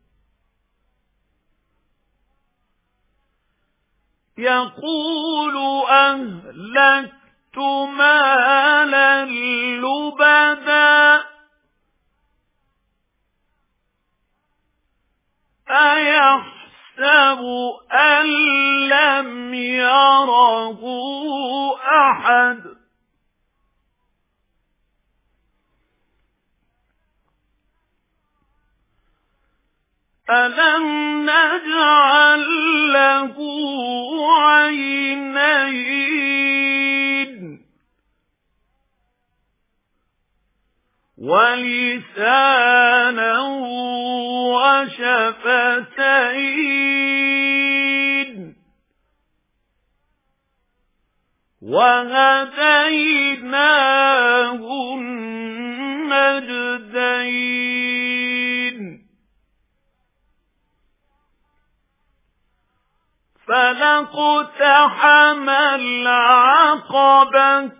يقول أهلكت مالا لبدا أيحسب أن لم يره أحد ألم نجعل له عينين ولسانا وشفتين وهديناه النجدين فلاقتحم العقبة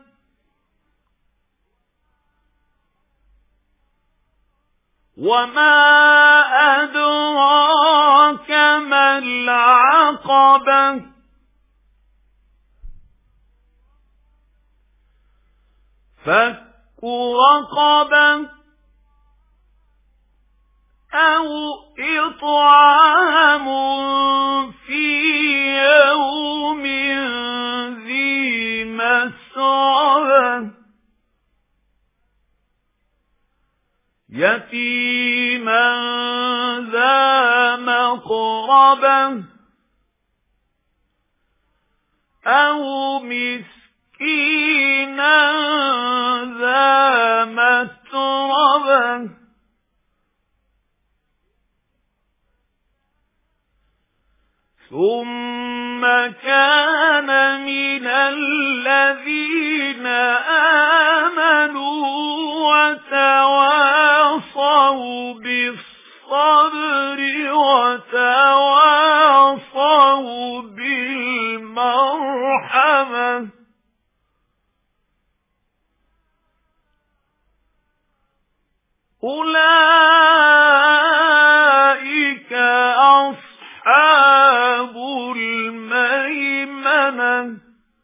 وما أدراك ما العقبة فك رقبة أو إطعام في يوم ذي مسغبة يتيما ذا مقربة أو مسكينا ذا متربة ثم كان من الذين آمنوا وتواصوا بالصبر وتواصوا بالمرحمة أولئك أصحاب الميمنة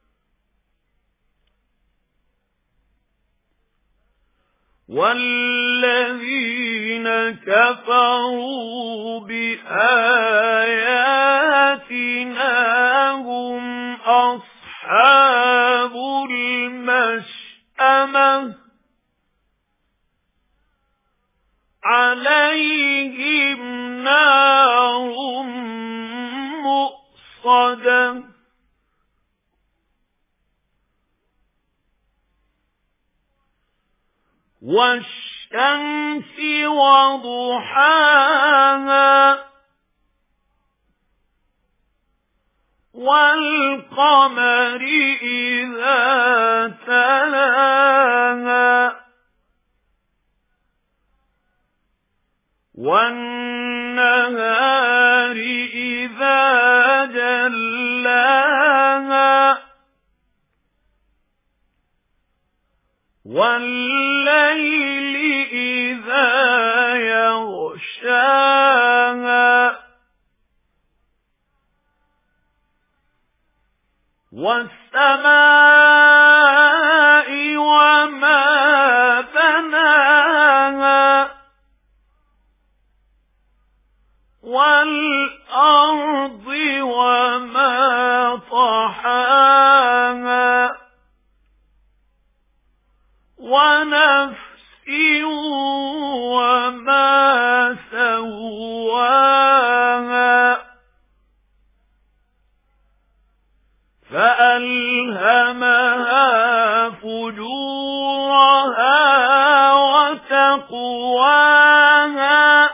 والذين كفروا بآياتنا هم أصحاب المشأمة عليهم نار مؤصدة والشمس وضحاها والقمر إذا تلاها والنهار إذا جلاها والليل إذا يغشاها والسماء وما بناها والأرض وما طحاها ونفس وما سواها فألهمها فجورها وتقواها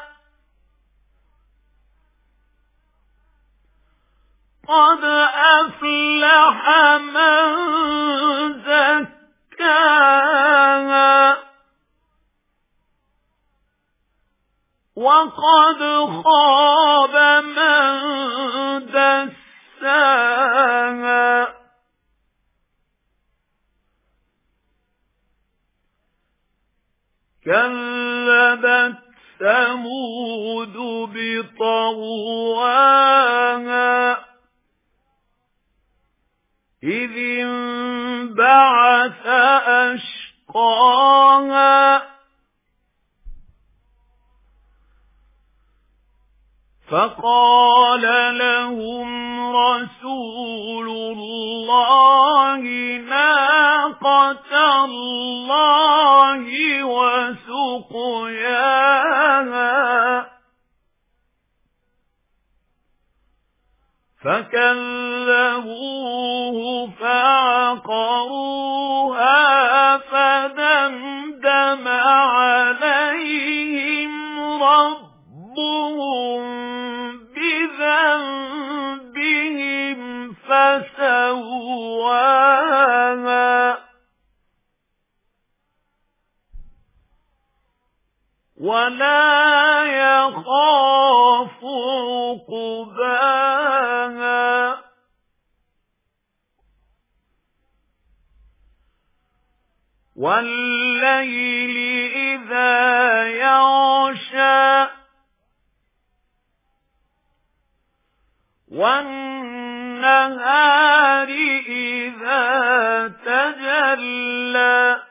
قد أفلح من زكاها وقد خاب من دساها كذبت ثمود بطغواها إذ انبعث أشقاها فقال لهم رسول الله ناقة الله وسقياها فكذبوه فعقروها فدمدم عليهم ربهم بذنبهم فسواها ولا يخاف عقباها والليل إذا يغشى والنهار إذا تجلى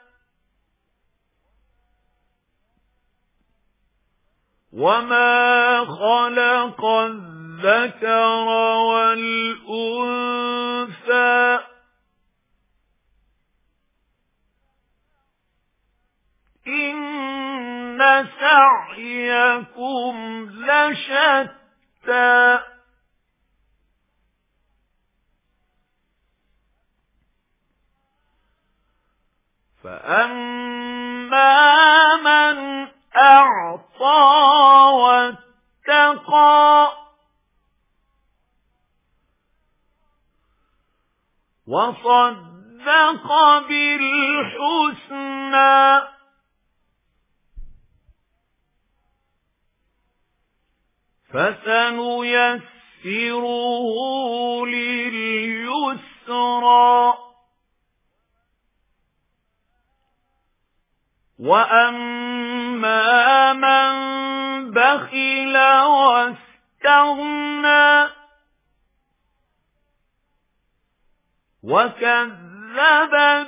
وما خلق الذكر والأنثى إن سعيكم لشتى فأما من أعطى واتقى وصدق بالحسنى فسنيسره لليسرى وأما من بخل واستغنى وكذب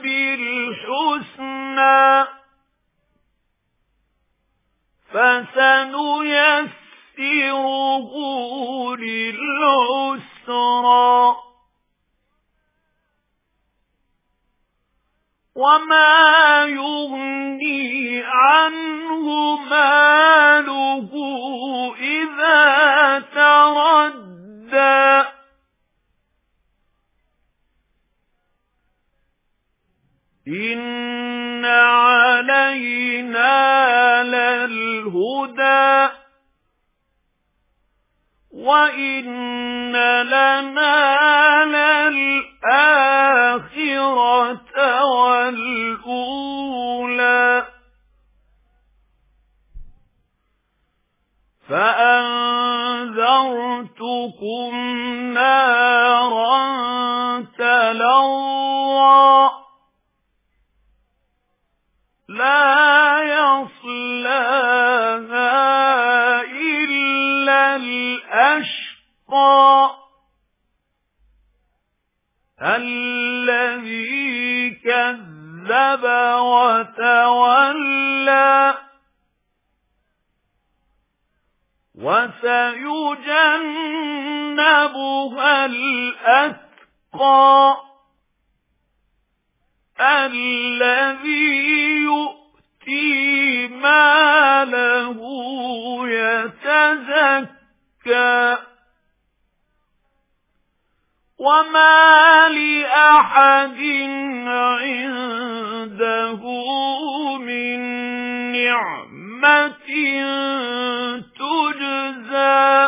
بالحسنى فسنيسره للعسرى وما يغني عنه ماله إذا تردى إن علينا للهدى وإن لنا للآخرة والأولى فأنذرتكم نارا تلظى لا يصلاها إلا الأشقى الذي كذب وتولى وسيجنبها الأتقى الذي يؤتي ماله يتزكى وَمَا لِأَحَدٍ عِندَهُ مِن نِّعْمَةٍ تُجْزَىٰ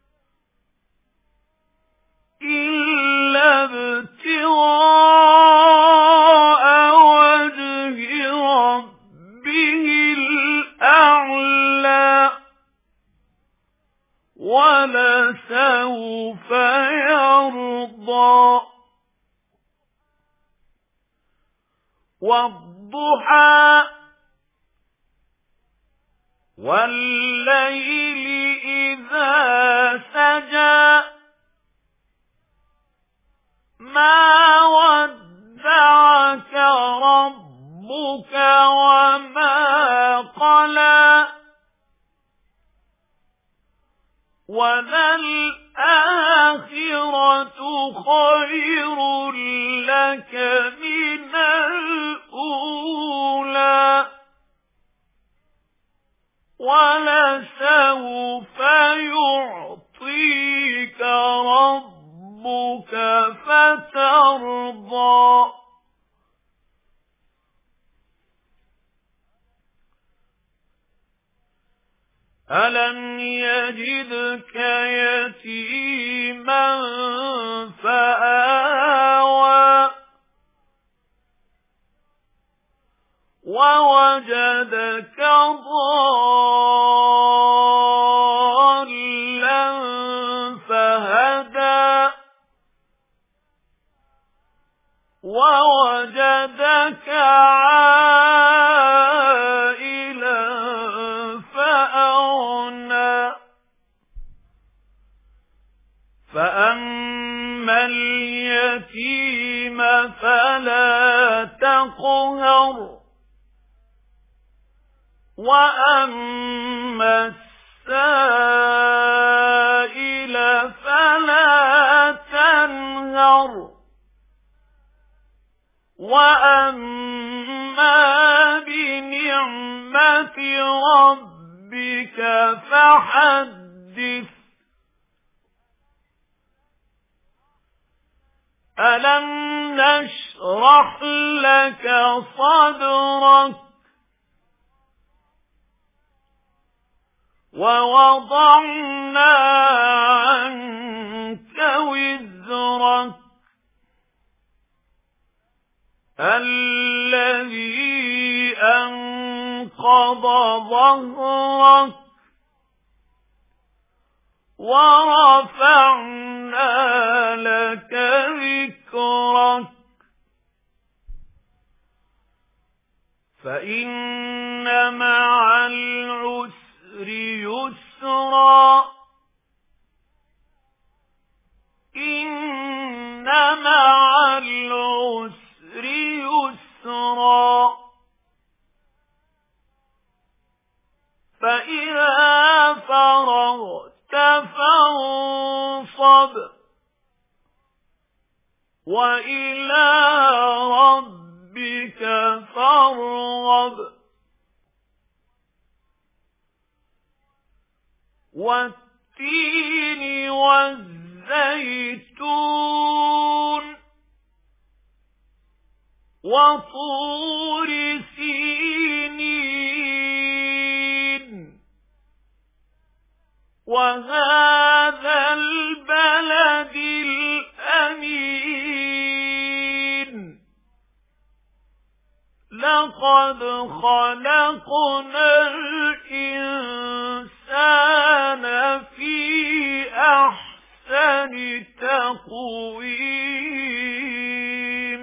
إِلَّا ابْتِغَاءَ وَجْهِ رَبِّهِ الْأَعْلَىٰ وَلَسَوْفَ يَرْضَىٰ. وَالضُّحَىٰ وَاللَّيْلِ إِذَا سَجَىٰ مَا وَدَّعَكَ رَبُّكَ وَمَا قَلَىٰ وَلَلْآخِرَةُ خَيْرٌ لَّكَ مِنَ الْأُولَىٰ وَلَسَوْفَ يُعْطِيكَ رَبُّكَ فَتَرْضَىٰ. أَلَمْ يَجِدْكَ يَتِيمًا فَآوَىٰ وَوَجَدَكَ ضَالًّا فَهَدَىٰ وَوَجَدَكَ عَائِلًا فَأَغْنَىٰ. فَأَمَّا الْيَتِيمَ فَلَا تَقْهَرْ وَأَمَّا السَّائِلَ فَلَا تَنْهَرْ وَأَمَّا بِنِعْمَةِ رَبِّكَ فَحَدِّثْ. أَلَمْ نَشْرَحْ لَكَ صَدْرَكَ وَوَضَعْنَا عَنكَ وِزْرَكَ الَّذِي أَنقَضَ ظَهْرَكَ وَرَفَعْنَا لَكَ ذِكْرَكَ فَإِنَّ مَعَ الْعُسْرِ يُسْرًا إِنَّ مَعَ الْعُسْرِ يُسْرًا فَإِذَا فَرَغْتَ فَانصَبْ وَإِلَى رَبِّكَ فَارْغَب. وَالتِّينِ وَالزَّيْتُونِ وَطُورِ سِينِينَ وَهَذَا الْبَلَدِ الْأَمِينِ لَقَدْ خَلَقْنَا الْإِنسَانَ فِي أَحْسَنِ تَقْوِيمٍ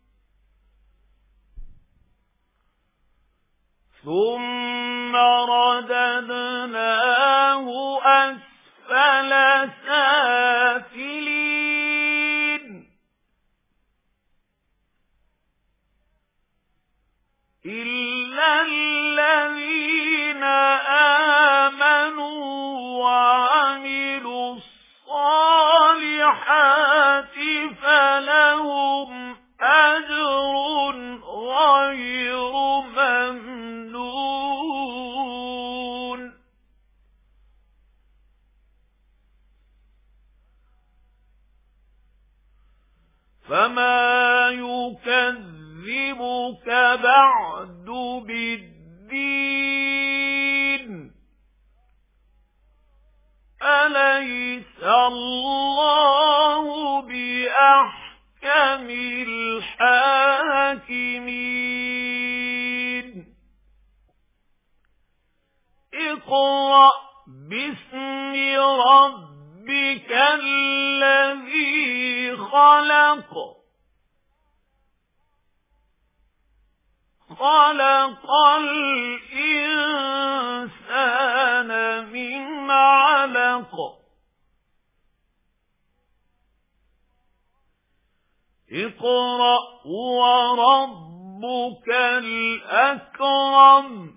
ثُمَّ رَدَدْنَاهُ أَسْفَلَ سَافِلِينَ إِلَّا الَّذِينَ آمَنُوا وَعَمِلُوا الصَّالِحَاتِ فَلَهُمْ أَجْرٌ غَيْرُ مَمْنُونٍ. يكذبك بعد بالدين أليس الله بأحكم الحاكمين اقرأ باسم ربك الذي خلق خلق الإنسان من علق اقرأ وربك الأكرم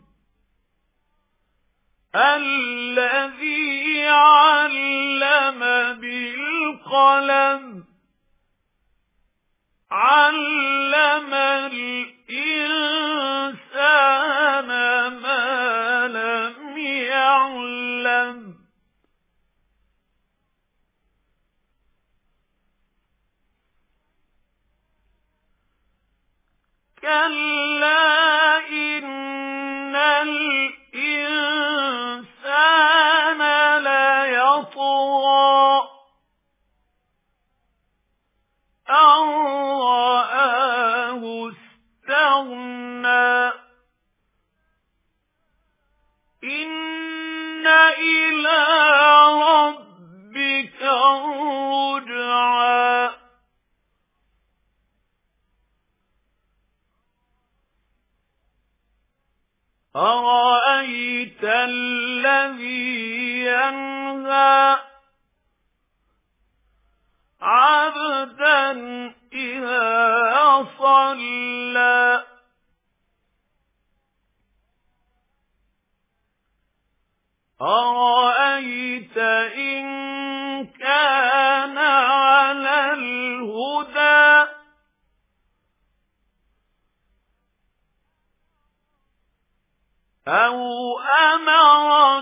الذي علم بالقلم علم الإنسان ما لم يعلم كلا إن الإنسان ليطغى أن رآه استغنى إن إلى ربك الرجعى أرأيت الذي ينهى عبدا إذا صلى أرأيت إن كان على الهدى أو أمر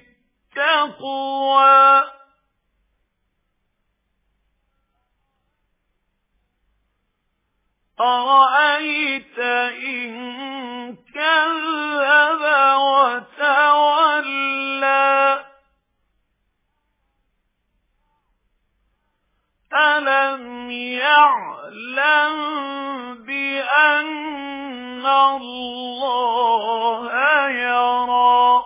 بالتقوى أرأيت إن كذب وتولى ألم يعلم بأن الله يرى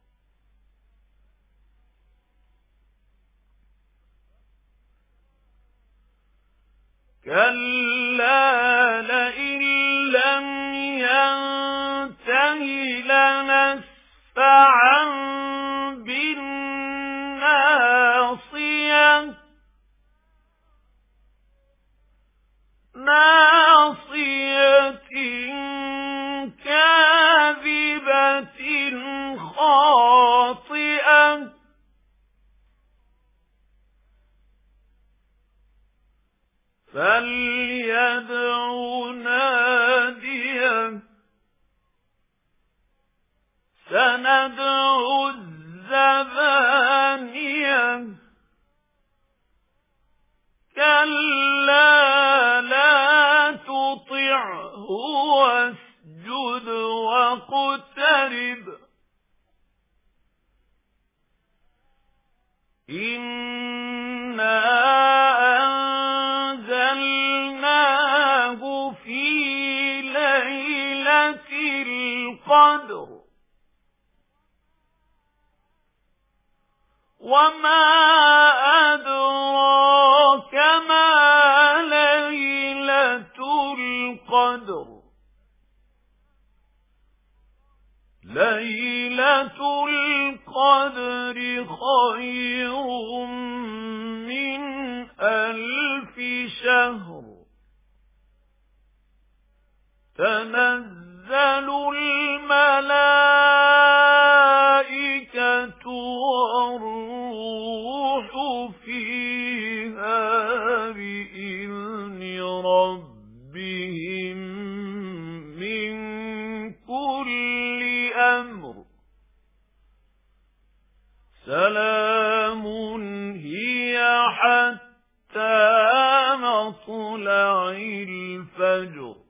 كلا لئن لم ينته لنسفعا بالناصية ناصية كاذبة خاطئة فليدع ناديه سندع الزبانية كلا لا تطعه واسجد واقترب إنا أنزلناه في ليلة القدر وما أدراك ما ليلة القدر ليلة القدر خير من ألف شهر تنزل الملائكة والروح فيها بإذن ربهم من كل أمر سلام هي حتى مطلع الفجر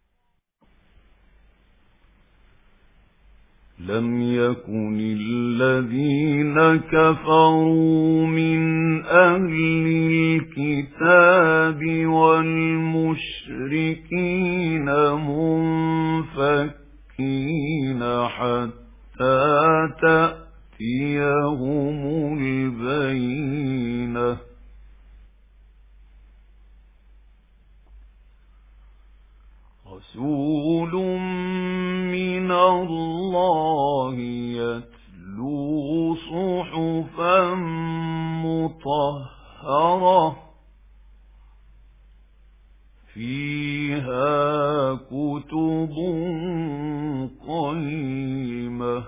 لم يكن الذين كفروا من أهل الكتاب والمشركين منفكين حتى تأتيهم البينة رسول من الله يتلو صحفا مطهرة فيها كتب قيمة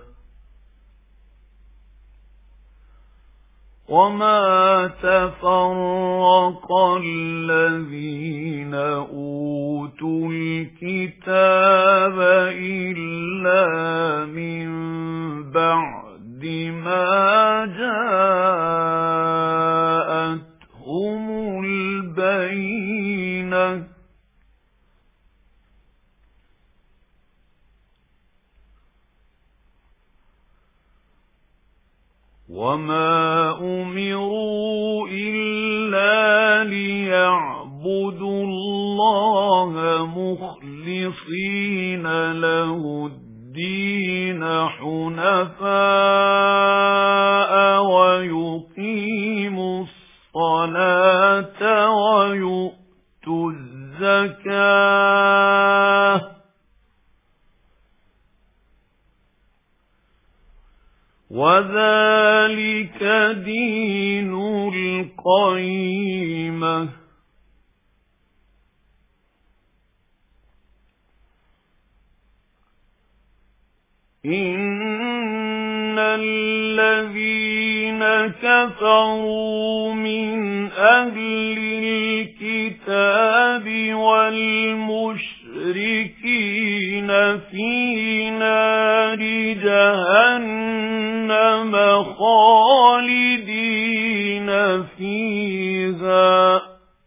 وما تفرق الذين أوتوا الكتاب إلا من بعد ما جاءتهم البينة وما أمروا إلا ليعبدوا الله مخلصين له الدين حنفاء ويقيموا الصلاة ويؤتوا الزكاة وذلك دين القيمة إن الذين كفروا من أهل الكتاب والمشركين في نار جهنم خالدين فيها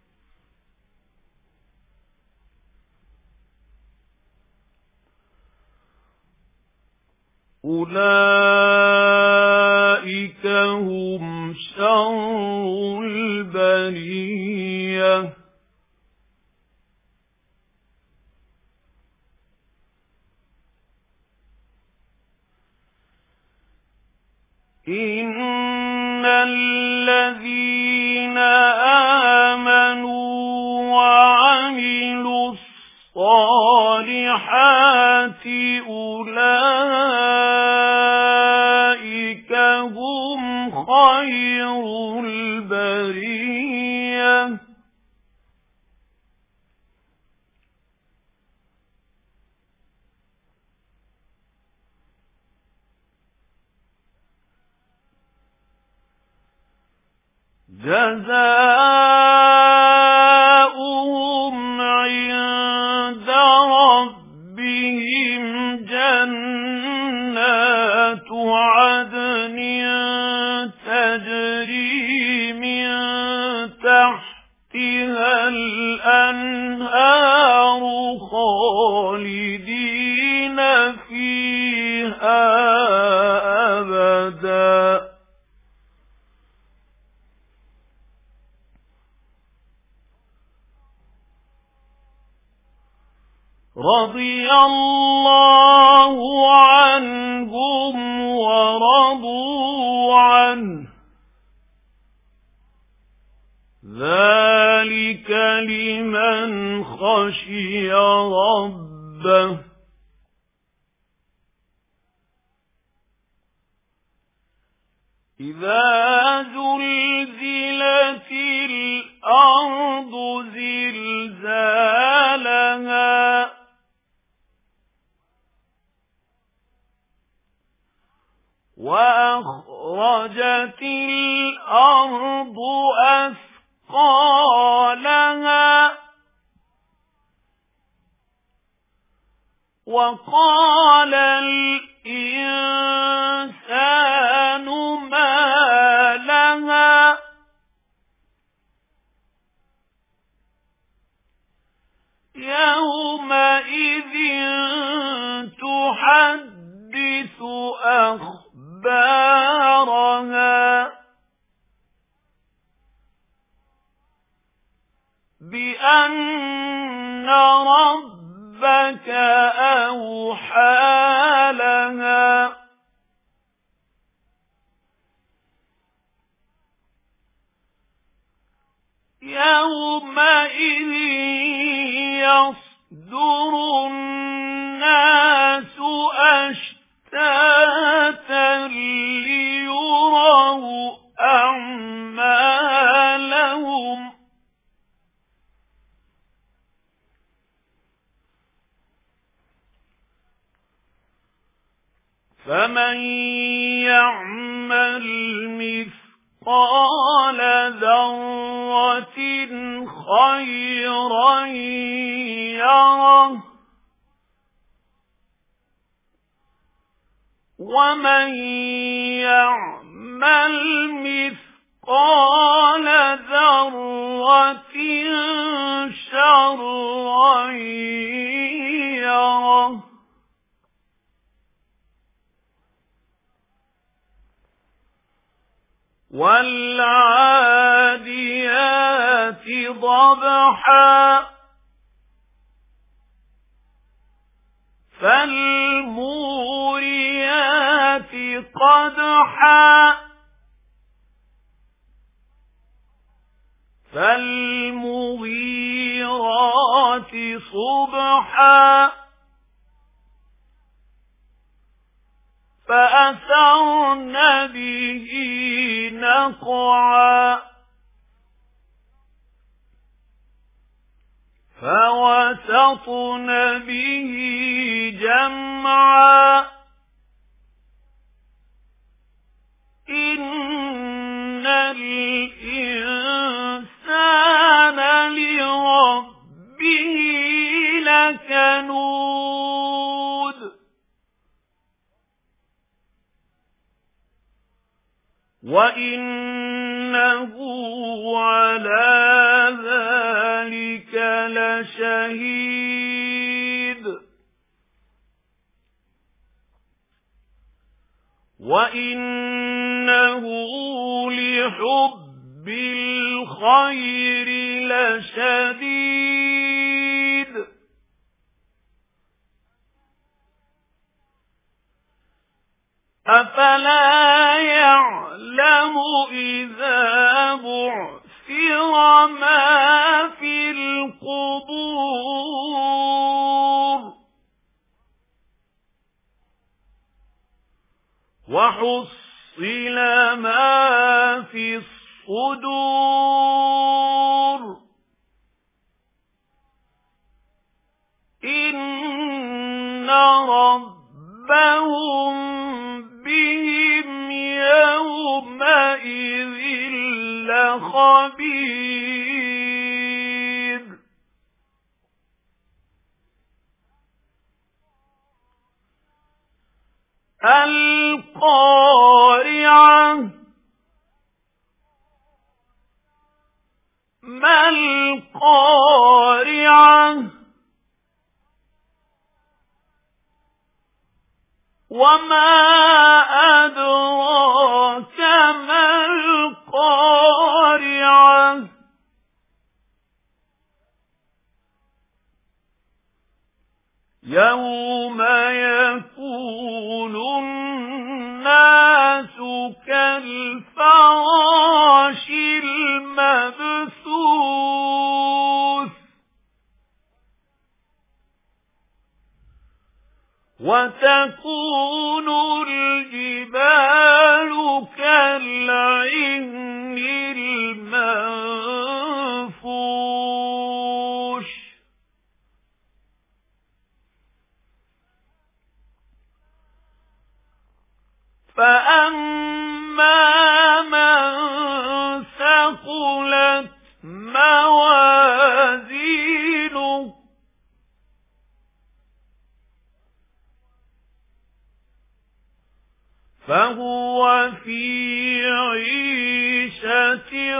أولئك هم شر البرية إن الذين آمنوا وعملوا الصالحات أولئك هم خير البرية جزاؤهم عند ربهم جنات عدن تجري من تحتها الأنهار خالدين فيها أبدا رضي الله عنهم ورضوا عنه ذلك لمن خشي ربه إذا زلزلت الأرض زلزالها وأخرجت الأرض أثقالها وقال الإنسان ما لها تحدث أخبارها بأن ربك أوحى لها يومئذ يصدر الناس أشتاتا ليروا أعمالهم فمن يعمل مثقال ذرة خيرا يره ومن يعمل مثقال ذرة شرا يره والعاديات ضبحا فالموريات قدحا فالمغيرات صبحا فأثرن به نقعا فوسطن به جمعا إن الإنسان لربه لكنود وإنه على ذلك لشهيد وإنه لحب الخير لشديد أفلا يعلم إذا بعثر ما في القبور وحصل ما في الصدور إن ربهم بهم يومئذ لخبير القارعة ما القارعة وما أدراك ما القارعة يوم يكون الناس كالفراش المبثوث وتكون الجبال كالعهن المنفوش فأما من ثقلت موازينه فهو في عيشة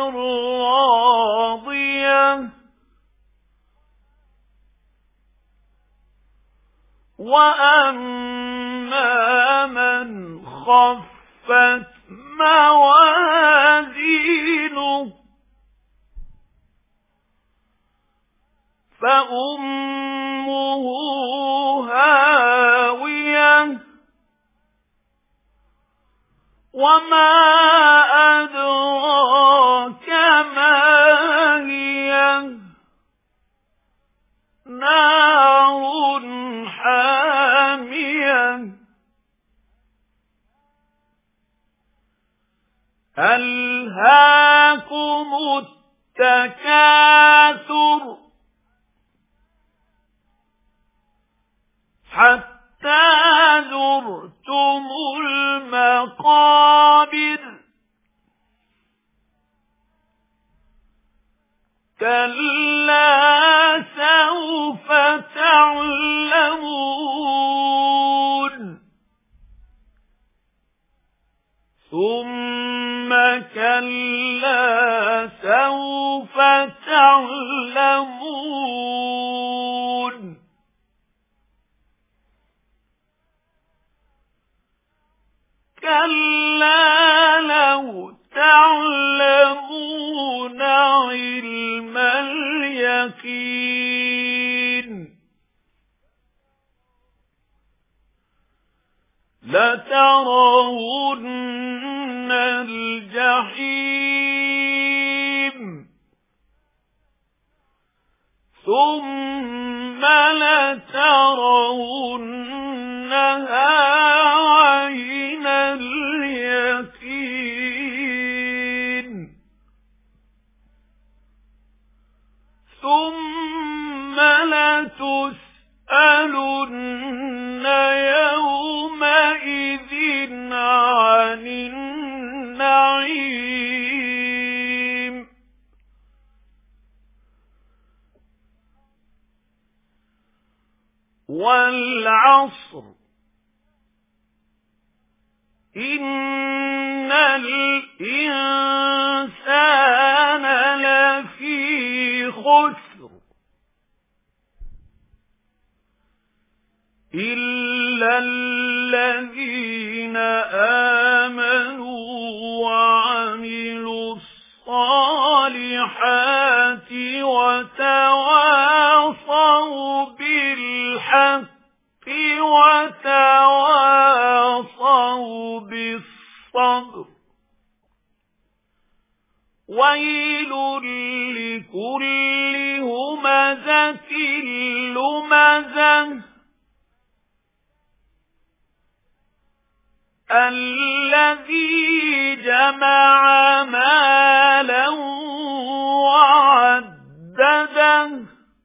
راضية وَأَمَّا مَنْ خَفَّتْ مَوَازِينُهُ فَأُمُّهُ هَاوِيَةٌ وَمَا أَدْرَاكَ مَا هِيَهْ نَارٌ حَامِيَةٌ أَلْهَاكُمُ التَّكَاثُرُ حَتَّى زُرْتُمُ الْمَقَابِرَ كَلَّا سَوْفَ تَعْلَمُونَ ثُمَّ كَلَّا سَوْفَ تَعْلَمُونَ كَلَّا لَوْ تَعْلَمُونَ عِلْمَ الْيَقِينِ لَتَرَوُنَّ الْجَحِيمَ ثُمَّ لَتَرَوُنَّهَا عَيْنَ الْيَقِينِ ثُمَّ لَتُسْأَلُنَّ يَوْمَئِذٍ عَنِ النَّعِيمِ وَالْعَصْرِ إِنَّ الْإِنسَانَ لَفِي خُسْرٍ إِلَّا الَّذِينَ آمَنُوا وَعَمِلُوا الصَّالِحَاتِ وَتَوَاصَوْا بِالْحَقِّ وَتَوَاصَوْا بِالصَّبْرِ وَيْلٌ لِكُلِّ هُمَزَةٍ لُمَزَةٍ الَّذِي جَمَعَ مَالًا وَعَدَّدَهُ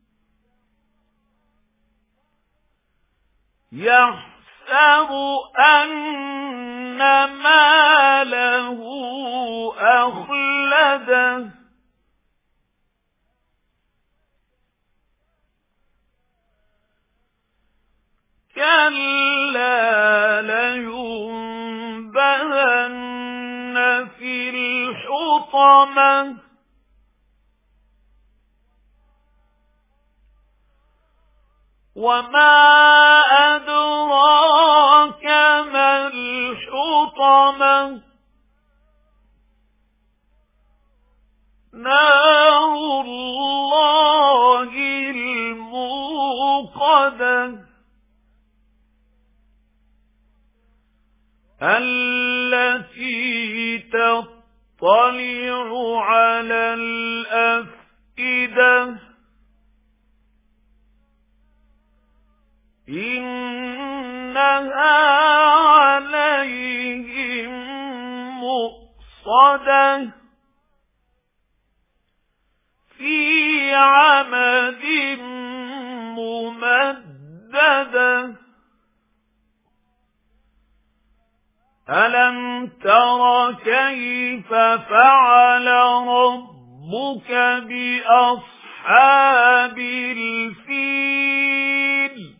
يَحْسَبُ أَنَّ مَالَهُ أَخْلَدَهُ كَلَّا لَيُنبَذَنَّ فِي الْحُطَمَةِ وَمَا أَدْرَاكَ مَا الْحُطَمَةُ نَارُ اللَّهِ الْمُوقَدَةُ الَّتِي تَطَّلِعُ عَلَى الْأَفْئِدَةِ إِنَّهَا عَلَيْهِمْ مُؤْصَدَةٌ فِي عَمَدٍ مُّمَدَّدَةٍ أَلَمْ تَرَ كَيْفَ فَعَلَ رَبُّكَ بِأَصْحَابِ الْفِيلِ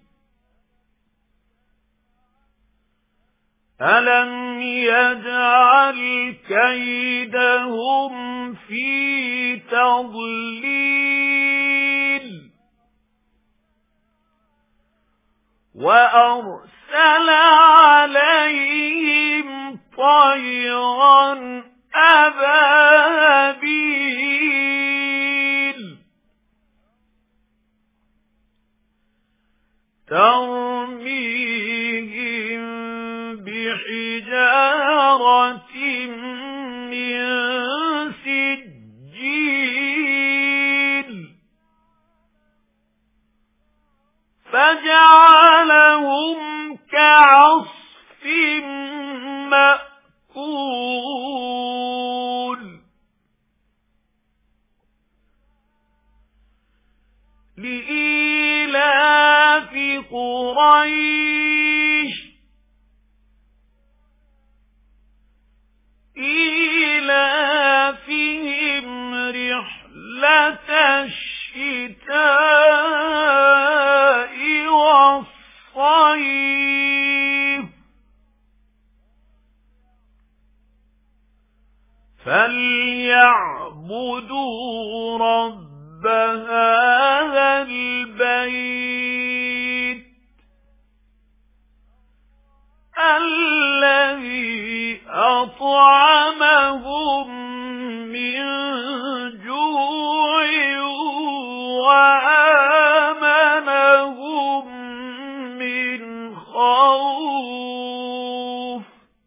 أَلَمْ يَجْعَلْ كَيْدَهُمْ فِي تَضْلِيلٍ وأرسل عليهم طيرا أبابيل ترميهم بحجارة من سجيل فجعلهم كعصف مأكول لإيلاف قريش إيلافهم رحلة الشتاء والصيف فليعبدوا رب هذا البيت الذي أطعمهم من جوع وآمنهم من خوف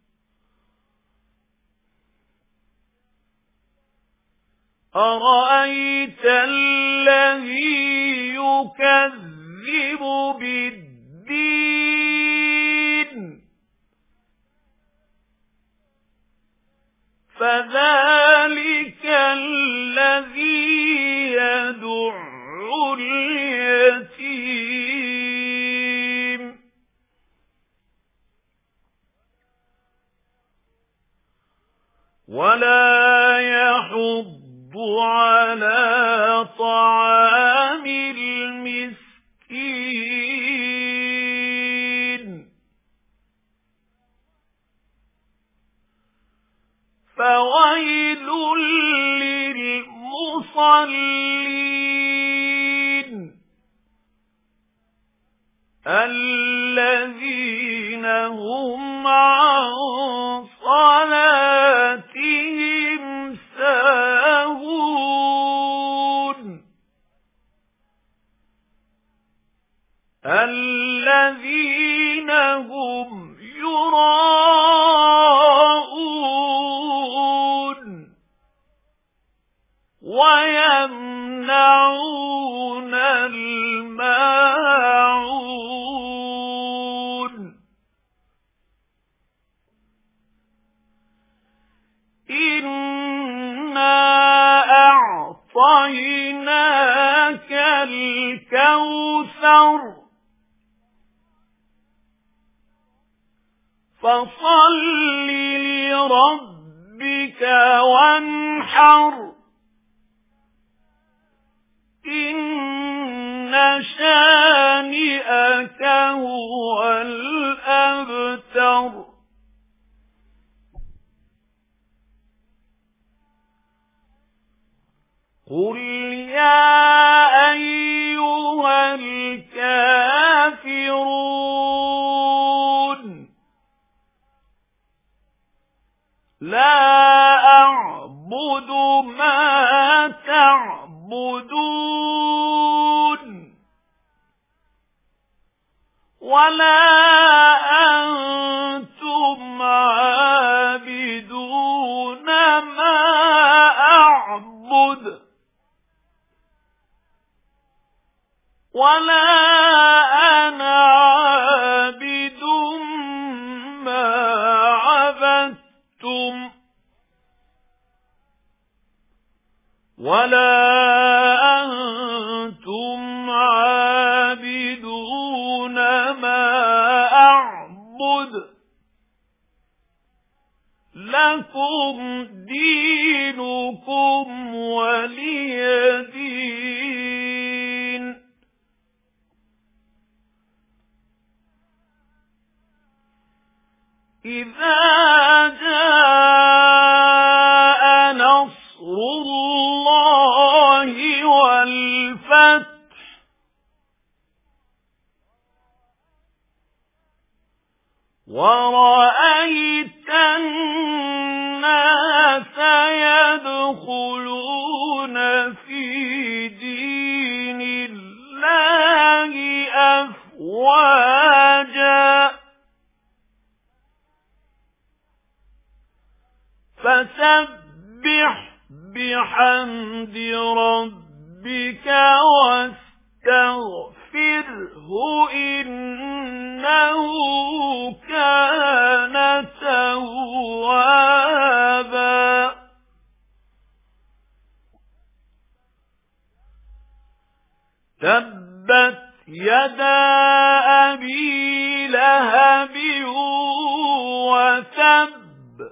أرأيت الذي يكذب بالدين فذلك الذي يدع اليتيم ولا يحض على طعام المسكين فويل للمصلين الذين هم عن صلاتهم ساهون الذين هم يراءون ويمنعون الماعون إنا أعطيناك الكوثر فصل لربك وانحر إن شانئك هو الأبتر قل يا أيها الكافرون لا أعبد ما تعبدون ولا أنتم عابدون ما أعبد ولا أنا عابد ما عبدتم ولا أنتم عابدون ما أعبد لكم دينكم ولي دين إذا جاء نصر الله والفتح وَرَأَيْتَ النَّاسَ يَدْخُلُونَ فِي دِينِ اللَّهِ أَفْوَاجًا فَسَبِّحْ بِحَمْدِ رَبِّكَ وَاسْتَغْفِرْهُ إِنَّهُ كَانَ تَوَّابًا تَبَّتْ يَدَا أَبِي لَهَبٍ وَتَبَّ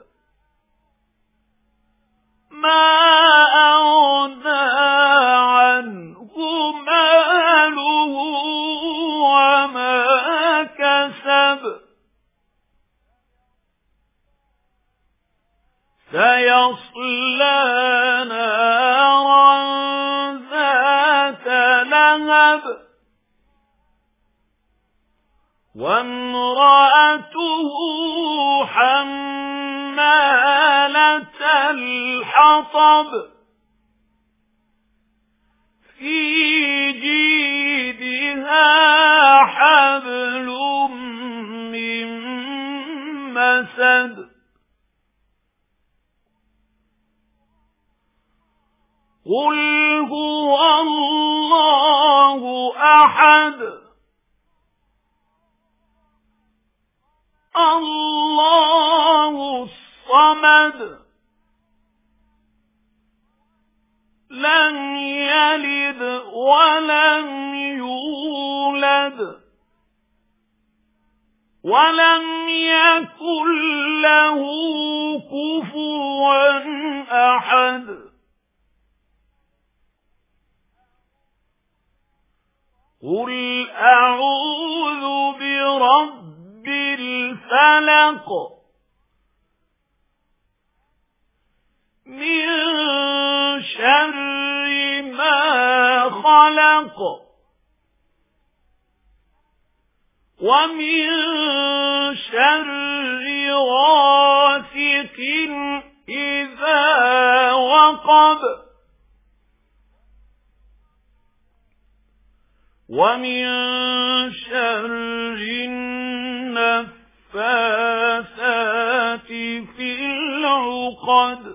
مَا أَغْنَى عَنْهُ مَالُهُ وَمَا كَسَبَ سَيَصْلَى نَارًا ذَاتَ لَهَبٍ وَامْرَأَتُهُ حَمَّالَةَ الْحَطَبِ فِي جِيدِهَا حَبْلٌ مِّن مَّسَدٍ قُلْ هُوَ اللَّهُ أَحَدٌ اللَّهُ الصَّمَدُ لَمْ يَلِدْ وَلَمْ يُولَدْ وَلَمْ يَكُنْ لَهُ كُفُوًا أَحَدٌ قُلْ أَعُوذُ بِرَبِّ الْفَلَقِ مِنْ شَرِّ مَا خَلَقَ وَمِنْ شَرِّ غَاسِقٍ إِذَا وَقَبَ وَمِنْ شَرِّ النَّفَّاثَاتِ فِي الْعُقَدِ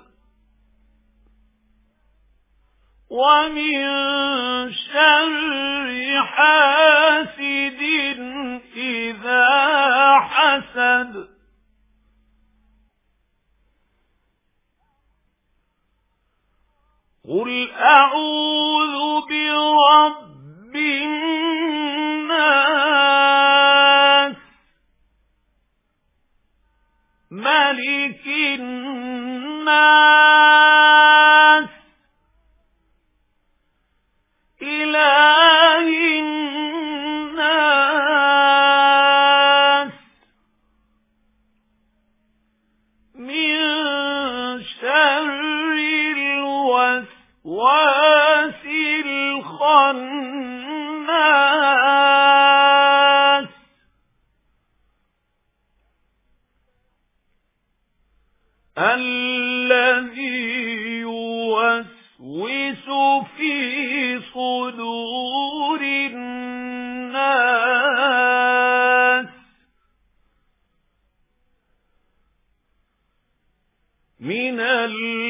وَمِنْ شَرِّ حَاسِدٍ إِذَا حَسَدَ قُلْ أَعُوذُ بِرَبِّ النَّاسِ مَلِكِ النَّاسِ إِلَٰهِ النَّاسِ مِن شَرِّ الْوَسْوَاسِ الْخَنَّاسِ الَّذِي يُوَسْوِسُ فِي صُدُورِ النَّاسِ مِنَ